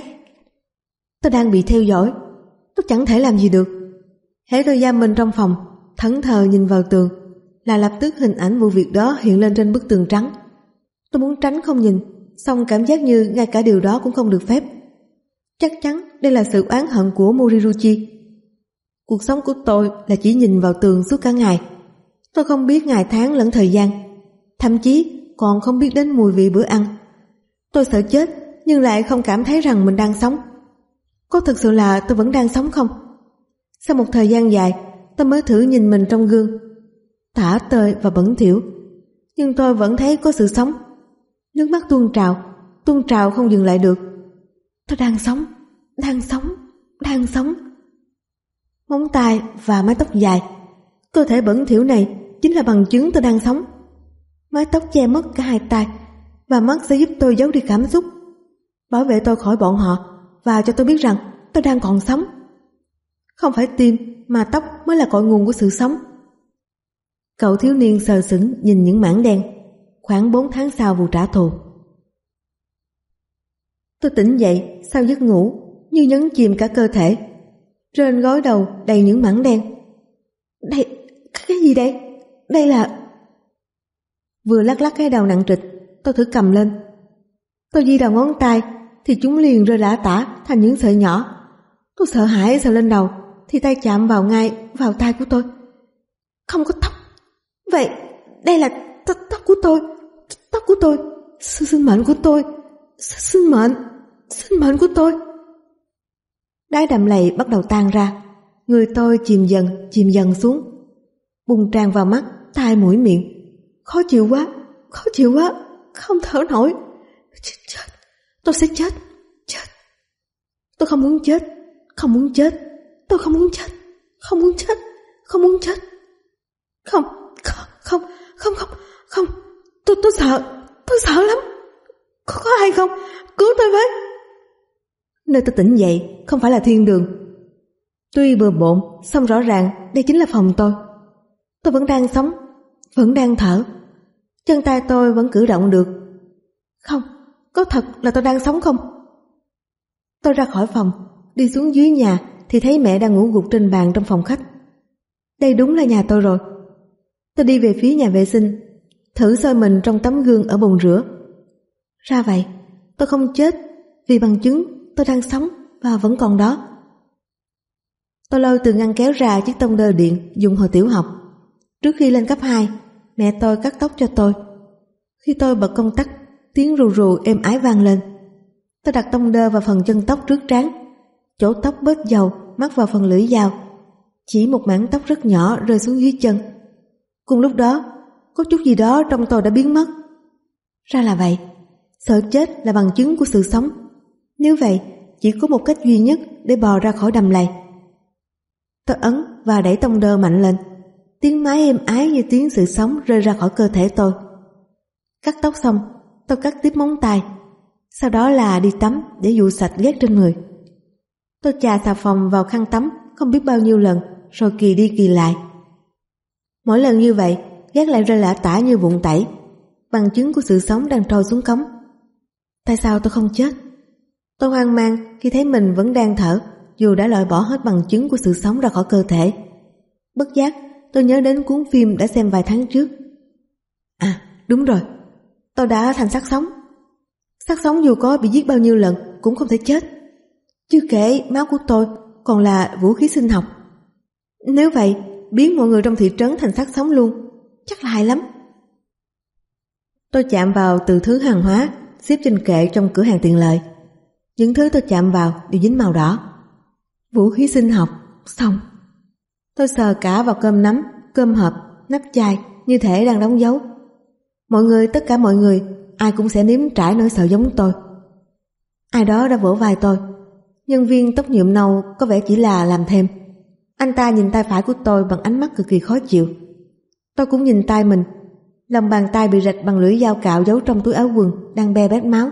Tôi đang bị theo dõi. Tôi chẳng thể làm gì được. Hễ tôi giam mình trong phòng, thẫn thờ nhìn vào tường, là lập tức hình ảnh vụ việc đó hiện lên trên bức tường trắng. Tôi muốn tránh không nhìn, song cảm giác như ngay cả điều đó cũng không được phép. Chắc chắn đây là sự oán hận của Moriruchi. Cuộc sống của tôi là chỉ nhìn vào tường suốt cả ngày. Tôi không biết ngày tháng lẫn thời gian, thậm chí còn không biết đến mùi vị bữa ăn. Tôi sợ chết nhưng lại không cảm thấy rằng mình đang sống. Có thực sự là tôi vẫn đang sống không? Sau một thời gian dài, tôi mới thử nhìn mình trong gương. Tả tơi và bẩn thỉu, nhưng tôi vẫn thấy có sự sống. Nước mắt tuôn trào không dừng lại được. Tôi đang sống, đang sống, đang sống. Móng tay và mái tóc dài, cơ thể bẩn thỉu này chính là bằng chứng tôi đang sống. Mái tóc che mất cả hai tay và mắt sẽ giúp tôi giấu đi cảm xúc, bảo vệ tôi khỏi bọn họ và cho tôi biết rằng tôi đang còn sống. Không phải tim mà tóc mới là cội nguồn của sự sống. Cậu thiếu niên sờ sững nhìn những mảng đen. Khoảng 4 tháng sau vụ trả thù, tôi tỉnh dậy sau giấc ngủ như nhấn chìm cả cơ thể. Trên gối đầu đầy những mảng đen. Đây, cái gì đây? Đây là... Vừa lắc lắc cái đầu nặng trịch, tôi thử cầm lên. Tôi di đầu ngón tay thì chúng liền rơi lả tả thành những sợi nhỏ. Tôi sợ hãi sờ lên đầu thì tay chạm vào ngay vào tai của tôi. Không có tóc. Vậy đây là tóc của tôi. Tóc của tôi. Sinh mệnh của tôi. Sinh mệnh của tôi. Đáy đầm lầy bắt đầu tan ra. Người tôi chìm dần xuống, bùng tràn vào mắt, tai, mũi, miệng. Khó chịu quá, không thở nổi. Chết, tôi sẽ chết. Tôi không muốn chết. Tôi không muốn chết. Không, tôi sợ lắm. Có ai không? Cứu tôi với. Nơi tôi tỉnh dậy không phải là thiên đường. Tuy bừa bộn, song rõ ràng đây chính là phòng tôi. Tôi vẫn đang sống, vẫn đang thở. Chân tay tôi vẫn cử động được. Không, có thật là tôi đang sống không? Tôi ra khỏi phòng, đi xuống dưới nhà thì thấy mẹ đang ngủ gục trên bàn trong phòng khách. Đây đúng là nhà tôi rồi. Tôi đi về phía nhà vệ sinh, thử soi mình trong tấm gương ở bồn rửa. Ra vậy, tôi không chết, vì bằng chứng tôi đang sống và vẫn còn đó. Tôi lôi từ ngăn kéo ra chiếc tông đơ điện dùng hồi tiểu học. Trước khi lên cấp 2, mẹ tôi cắt tóc cho tôi. Khi tôi bật công tắc, tiếng rù rù êm ái vang lên. Tôi đặt tông đơ vào phần chân tóc trước trán, chỗ tóc bết dầu mắc vào phần lưỡi dao. Chỉ một mảng tóc rất nhỏ rơi xuống dưới chân. Cùng lúc đó, có chút gì đó trong tôi đã biến mất. Ra là vậy, sợ chết là bằng chứng của sự sống. Nếu vậy, chỉ có một cách duy nhất để bò ra khỏi đầm lầy. Tôi ấn và đẩy tông đơ mạnh lên. Tiếng máy êm ái như tiếng sự sống rơi ra khỏi cơ thể tôi. Cắt tóc xong, tôi cắt tiếp móng tay. Sau đó là đi tắm để dụ sạch ghét trên người. Tôi chà xà phòng vào khăn tắm không biết bao nhiêu lần, rồi kỳ đi kỳ lại. Mỗi lần như vậy, ghét lại rơi lả tả như vụn tẩy, bằng chứng của sự sống đang trôi xuống cống. Tại sao tôi không chết? Tôi hoang mang khi thấy mình vẫn đang thở, dù đã loại bỏ hết bằng chứng của sự sống ra khỏi cơ thể. Bất giác, tôi nhớ đến cuốn phim đã xem vài tháng trước. À, đúng rồi, tôi đã thành xác sống. Xác sống dù có bị giết bao nhiêu lần cũng không thể chết. Chưa kể máu của tôi còn là vũ khí sinh học. Nếu vậy, biến mọi người trong thị trấn thành xác sống luôn, chắc là hay lắm. Tôi chạm vào từ thứ hàng hóa xếp trên kệ trong cửa hàng tiện lợi. Những thứ tôi chạm vào đều dính màu đỏ. Vũ khí sinh học, xong. Tôi sờ cả vào cơm nắm, cơm hộp, nắp chai, như thể đang đóng dấu. Tất cả mọi người, ai cũng sẽ nếm trải nỗi sợ giống tôi. Ai đó đã vỗ vai tôi. Nhân viên tóc nhuộm nâu có vẻ chỉ là làm thêm. Anh ta nhìn tay phải của tôi bằng ánh mắt cực kỳ khó chịu. Tôi cũng nhìn tay mình. Lòng bàn tay bị rạch bằng lưỡi dao cạo giấu trong túi áo quần đang be bét máu.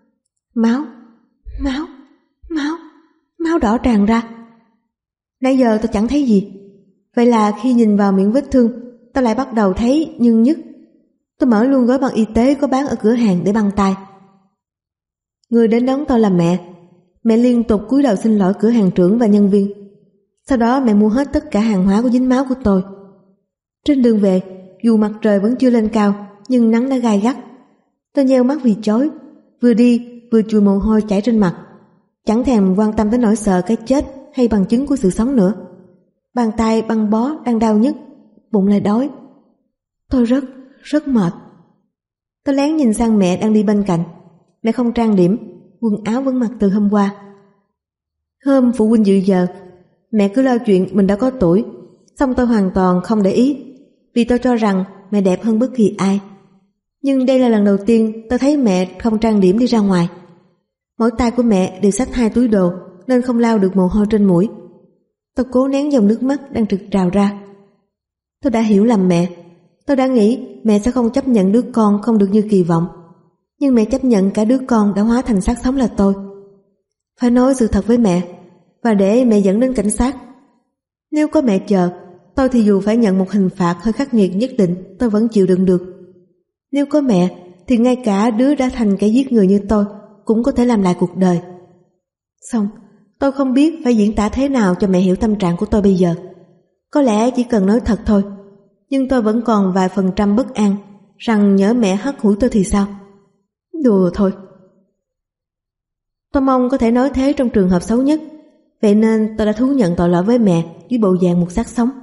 Máu đỏ tràn ra. Nãy giờ tôi chẳng thấy gì. Vậy là khi nhìn vào miệng vết thương, tôi lại bắt đầu thấy nhức nhức. Tôi mở luôn gói băng y tế có bán ở cửa hàng để băng tay. Người đến đón tôi là mẹ. Mẹ liên tục cúi đầu xin lỗi cửa hàng trưởng và nhân viên. Sau đó mẹ mua hết tất cả hàng hóa có dính máu của tôi. Trên đường về, dù mặt trời vẫn chưa lên cao, nhưng nắng đã gay gắt. Tôi nheo mắt vì chói, vừa đi vừa chùi mồ hôi chảy trên mặt, chẳng thèm quan tâm tới nỗi sợ cái chết hay bằng chứng của sự sống nữa. Bàn tay băng bó đang đau nhức, bụng lại đói. Tôi rất mệt. Tôi lén nhìn sang mẹ đang đi bên cạnh. Mẹ không trang điểm, quần áo vẫn mặc từ hôm qua. Hôm phụ huynh dự giờ, mẹ cứ lo chuyện mình đã có tuổi, xong tôi hoàn toàn không để ý, vì tôi cho rằng mẹ đẹp hơn bất kỳ ai. Nhưng đây là lần đầu tiên tôi thấy mẹ không trang điểm đi ra ngoài. Mỗi tay của mẹ đều xách 2 túi đồ nên không lau được mồ hôi trên mũi. Tôi cố nén dòng nước mắt đang trực trào ra. Tôi đã hiểu lầm mẹ. Tôi đã nghĩ mẹ sẽ không chấp nhận đứa con không được như kỳ vọng. Nhưng mẹ chấp nhận cả đứa con đã hóa thành xác sống là tôi. Phải nói sự thật với mẹ và để mẹ dẫn đến cảnh sát. Nếu có mẹ chờ, tôi thì dù phải nhận một hình phạt hơi khắc nghiệt nhất định, tôi vẫn chịu đựng được. Nếu có mẹ thì ngay cả đứa đã thành kẻ giết người như tôi cũng có thể làm lại cuộc đời. Xong, tôi không biết phải diễn tả thế nào cho mẹ hiểu tâm trạng của tôi bây giờ. Có lẽ chỉ cần nói thật thôi, nhưng tôi vẫn còn vài phần trăm bất an rằng nhỡ mẹ hất hủi tôi thì sao. Đùa thôi. Tôi mong có thể nói thế trong trường hợp xấu nhất, Vậy nên tôi đã thú nhận tội lỗi với mẹ với bộ dạng một xác sống.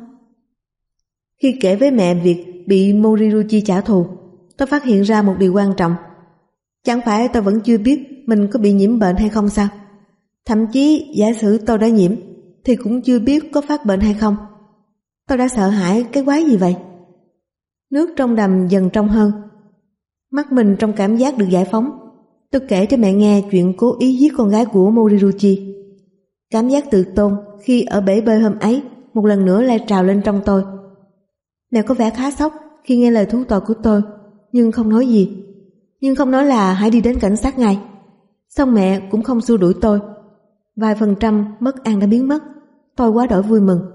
Khi kể với mẹ việc bị Moriruchi trả thù, tôi phát hiện ra một điều quan trọng. Chẳng phải tôi vẫn chưa biết mình có bị nhiễm bệnh hay không sao? Thậm chí giả sử tôi đã nhiễm thì cũng chưa biết có phát bệnh hay không. Tôi đã sợ hãi cái quái gì vậy? Nước trong đầm dần trong hơn. Mắt mình trong cảm giác được giải phóng. Tôi kể cho mẹ nghe chuyện cố ý giết con gái của Moriruchi. Cảm giác tự tôn khi ở bể bơi hôm ấy một lần nữa lại trào lên trong tôi. Mẹ có vẻ khá sốc khi nghe lời thú tội của tôi, nhưng không nói gì. Nhưng không nói là hãy đi đến cảnh sát ngay. Xong mẹ cũng không xua đuổi tôi. Vài phần trăm bất an đã biến mất. Tôi quá đổi vui mừng.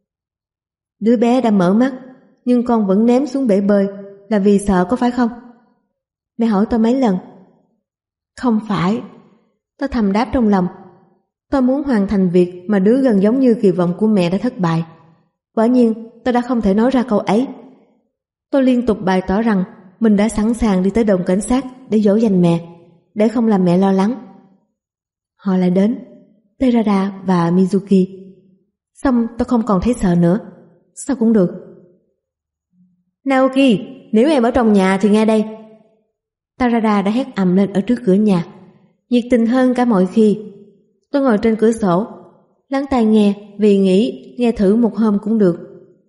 Đứa bé đã mở mắt, nhưng con vẫn ném xuống bể bơi là vì sợ có phải không? Mẹ hỏi tôi mấy lần. Không phải. Tôi thầm đáp trong lòng. Tôi muốn hoàn thành việc mà đứa gần giống như kỳ vọng của mẹ đã thất bại. Quả nhiên tôi đã không thể nói ra câu ấy. Tôi liên tục bày tỏ rằng mình đã sẵn sàng đi tới đồn cảnh sát để dỗ dành mẹ, để không làm mẹ lo lắng. Họ lại đến, Terada và Mizuki. Xong tôi không còn thấy sợ nữa. Sao cũng được. Naoki, nếu em ở trong nhà thì nghe đây. Terada đã hét ầm lên ở trước cửa nhà, nhiệt tình hơn cả mọi khi. Tôi ngồi trên cửa sổ, lắng tai nghe vì nghĩ nghe thử một hôm cũng được.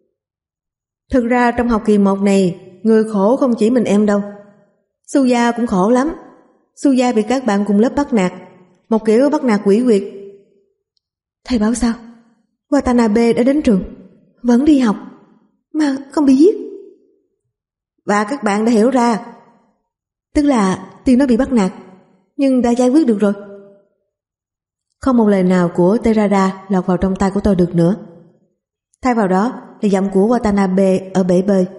Thực ra trong học kỳ 1 này, người khổ không chỉ mình em đâu. Suya cũng khổ lắm. Suya bị các bạn cùng lớp bắt nạt, một kiểu bắt nạt quỷ quyệt. Thầy bảo sao? Watanabe đã đến trường, vẫn đi học, mà không bị giết. Và các bạn đã hiểu ra. Tức là tuy nó bị bắt nạt, nhưng đã giải quyết được rồi. Không một lời nào của Terada lọt vào trong tai của tôi được nữa. Thay vào đó là giọng của Watanabe ở bể bơi.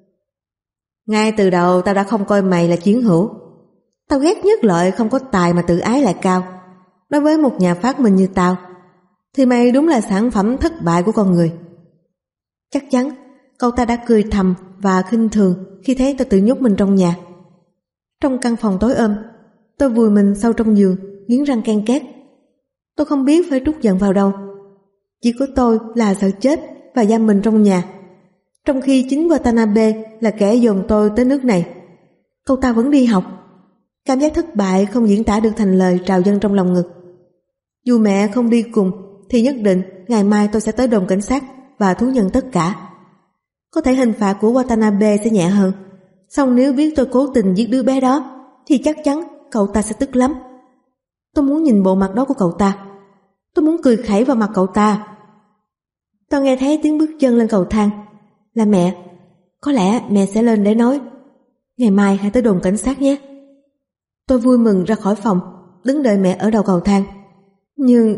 Ngay từ đầu tao đã không coi mày là chiến hữu. Tao ghét nhất loại không có tài mà tự ái lại cao. Đối với một nhà phát minh như tao thì mày đúng là sản phẩm thất bại của con người. Chắc chắn cậu ta đã cười thầm và khinh thường khi thấy tôi tự nhốt mình trong nhà. Trong căn phòng tối ôm, tôi vùi mình sâu trong giường, nghiến răng ken két. Tôi không biết phải trút giận vào đâu. Chỉ có tôi là sợ chết và giam mình trong nhà, trong khi chính Watanabe là kẻ dồn tôi tới nước này. Cậu ta vẫn đi học. Cảm giác thất bại không diễn tả được thành lời trào dâng trong lòng ngực. Dù mẹ không đi cùng thì nhất định ngày mai tôi sẽ tới đồn cảnh sát và thú nhận tất cả. Có thể hình phạt của Watanabe sẽ nhẹ hơn, song nếu biết tôi cố tình giết đứa bé đó thì chắc chắn cậu ta sẽ tức lắm. Tôi muốn nhìn bộ mặt đó của cậu ta. Tôi muốn cười khẩy vào mặt cậu ta. Tôi nghe thấy tiếng bước chân lên cầu thang. Là mẹ. Có lẽ mẹ sẽ lên để nói ngày mai hãy tới đồn cảnh sát nhé. Tôi vui mừng ra khỏi phòng, đứng đợi mẹ ở đầu cầu thang. Nhưng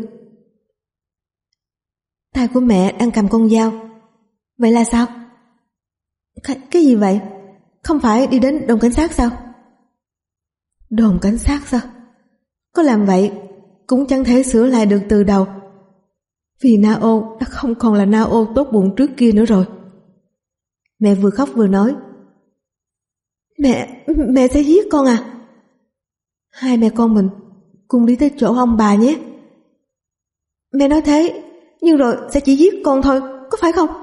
tay của mẹ đang cầm con dao. Vậy là sao? Cái gì vậy? Không phải đi đến đồn cảnh sát sao? Đồn cảnh sát sao? Có làm vậy cũng chẳng thể sửa lại được từ đầu, vì Nao đã không còn là Nao tốt bụng trước kia nữa rồi. Mẹ vừa khóc vừa nói. Mẹ sẽ giết con à? Hai mẹ con mình cùng đi tới chỗ ông bà nhé. Mẹ nói thế, nhưng rồi sẽ chỉ giết con thôi, có phải không?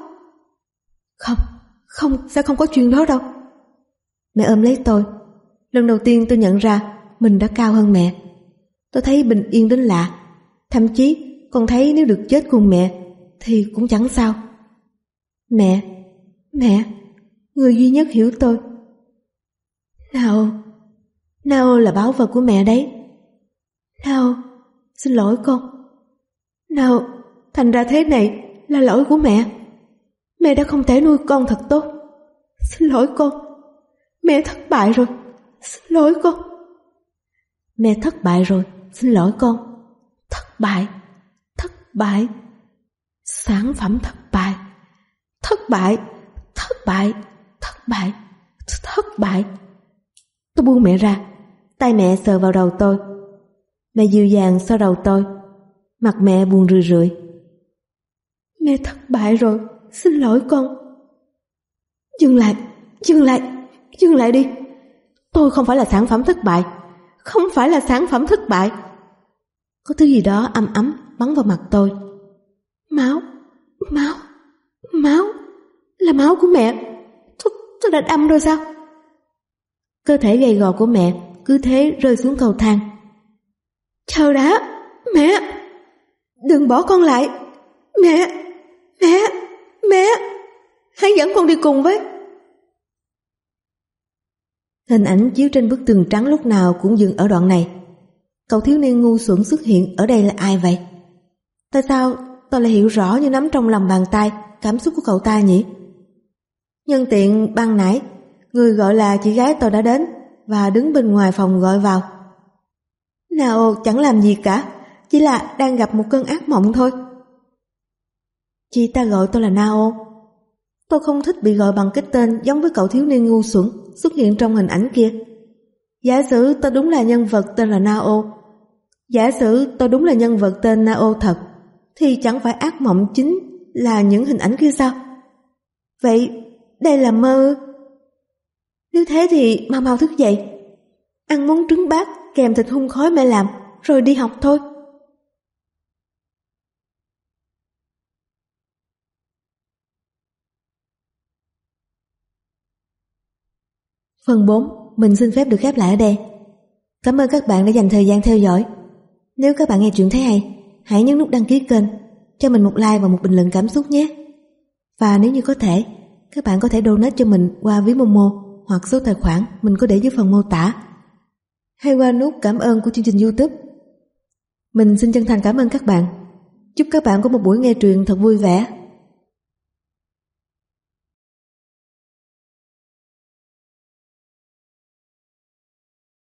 Không, sẽ không có chuyện đó đâu. Mẹ ôm lấy tôi. Lần đầu tiên tôi nhận ra mình đã cao hơn mẹ. Tôi thấy bình yên đến lạ. Thậm chí còn thấy nếu được chết cùng mẹ thì cũng chẳng sao. Mẹ, người duy nhất hiểu tôi. Nao là báu vật của mẹ đấy. Nao, xin lỗi con. Nao, thành ra thế này là lỗi của mẹ. Mẹ đã không thể nuôi con thật tốt. Xin lỗi con. Mẹ thất bại rồi. Xin lỗi con. Mẹ thất bại rồi. Xin lỗi con. Thất bại. Sản phẩm thất bại. Tôi buông mẹ ra. Tay mẹ sờ vào đầu tôi. Mẹ dịu dàng xoa đầu tôi. Mặt mẹ buồn rười rượi. Mẹ thất bại rồi. Xin lỗi con. Dừng lại đi. Tôi không phải là sản phẩm thất bại. Có thứ gì đó ấm ấm bắn vào mặt tôi. Máu, máu, máu, là máu của mẹ. Tôi đã đâm rồi sao? Cơ thể gầy gò của mẹ cứ thế rơi xuống cầu thang. Chờ đã, mẹ, đừng bỏ con lại. Mẹ, hãy dẫn con đi cùng với. Hình ảnh chiếu trên bức tường trắng lúc nào cũng dừng ở đoạn này. Cậu thiếu niên ngu xuẩn xuất hiện ở đây là ai vậy? Tại sao tôi lại hiểu rõ như nắm trong lòng bàn tay cảm xúc của cậu ta nhỉ? Nhân tiện ban nãy, người gọi là chị gái tôi đã đến và đứng bên ngoài phòng gọi vào. Nao chẳng làm gì cả, chỉ là đang gặp một cơn ác mộng thôi. Chị ta gọi tôi là Nao. Tôi không thích bị gọi bằng cái tên giống với cậu thiếu niên ngu xuẩn xuất hiện trong hình ảnh kia. Giả sử tôi đúng là nhân vật tên là Nao, giả sử tôi đúng là nhân vật tên Nao thật, thì chẳng phải ác mộng chính là những hình ảnh kia sao? Vậy đây là mơ? Nếu thế thì mau mau thức dậy, ăn món trứng bát kèm thịt hun khói mẹ làm, rồi đi học thôi. Phần 4, mình xin phép được khép lại ở đây. Cảm ơn các bạn đã dành thời gian theo dõi. Nếu các bạn nghe chuyện thấy hay, hãy nhấn nút đăng ký kênh, cho mình một like và một bình luận cảm xúc nhé. Và nếu như có thể, các bạn có thể donate cho mình qua ví Momo hoặc số tài khoản mình có để dưới phần mô tả, hay qua nút cảm ơn của chương trình YouTube. Mình xin chân thành cảm ơn các bạn. Chúc các bạn có một buổi nghe truyện thật vui vẻ.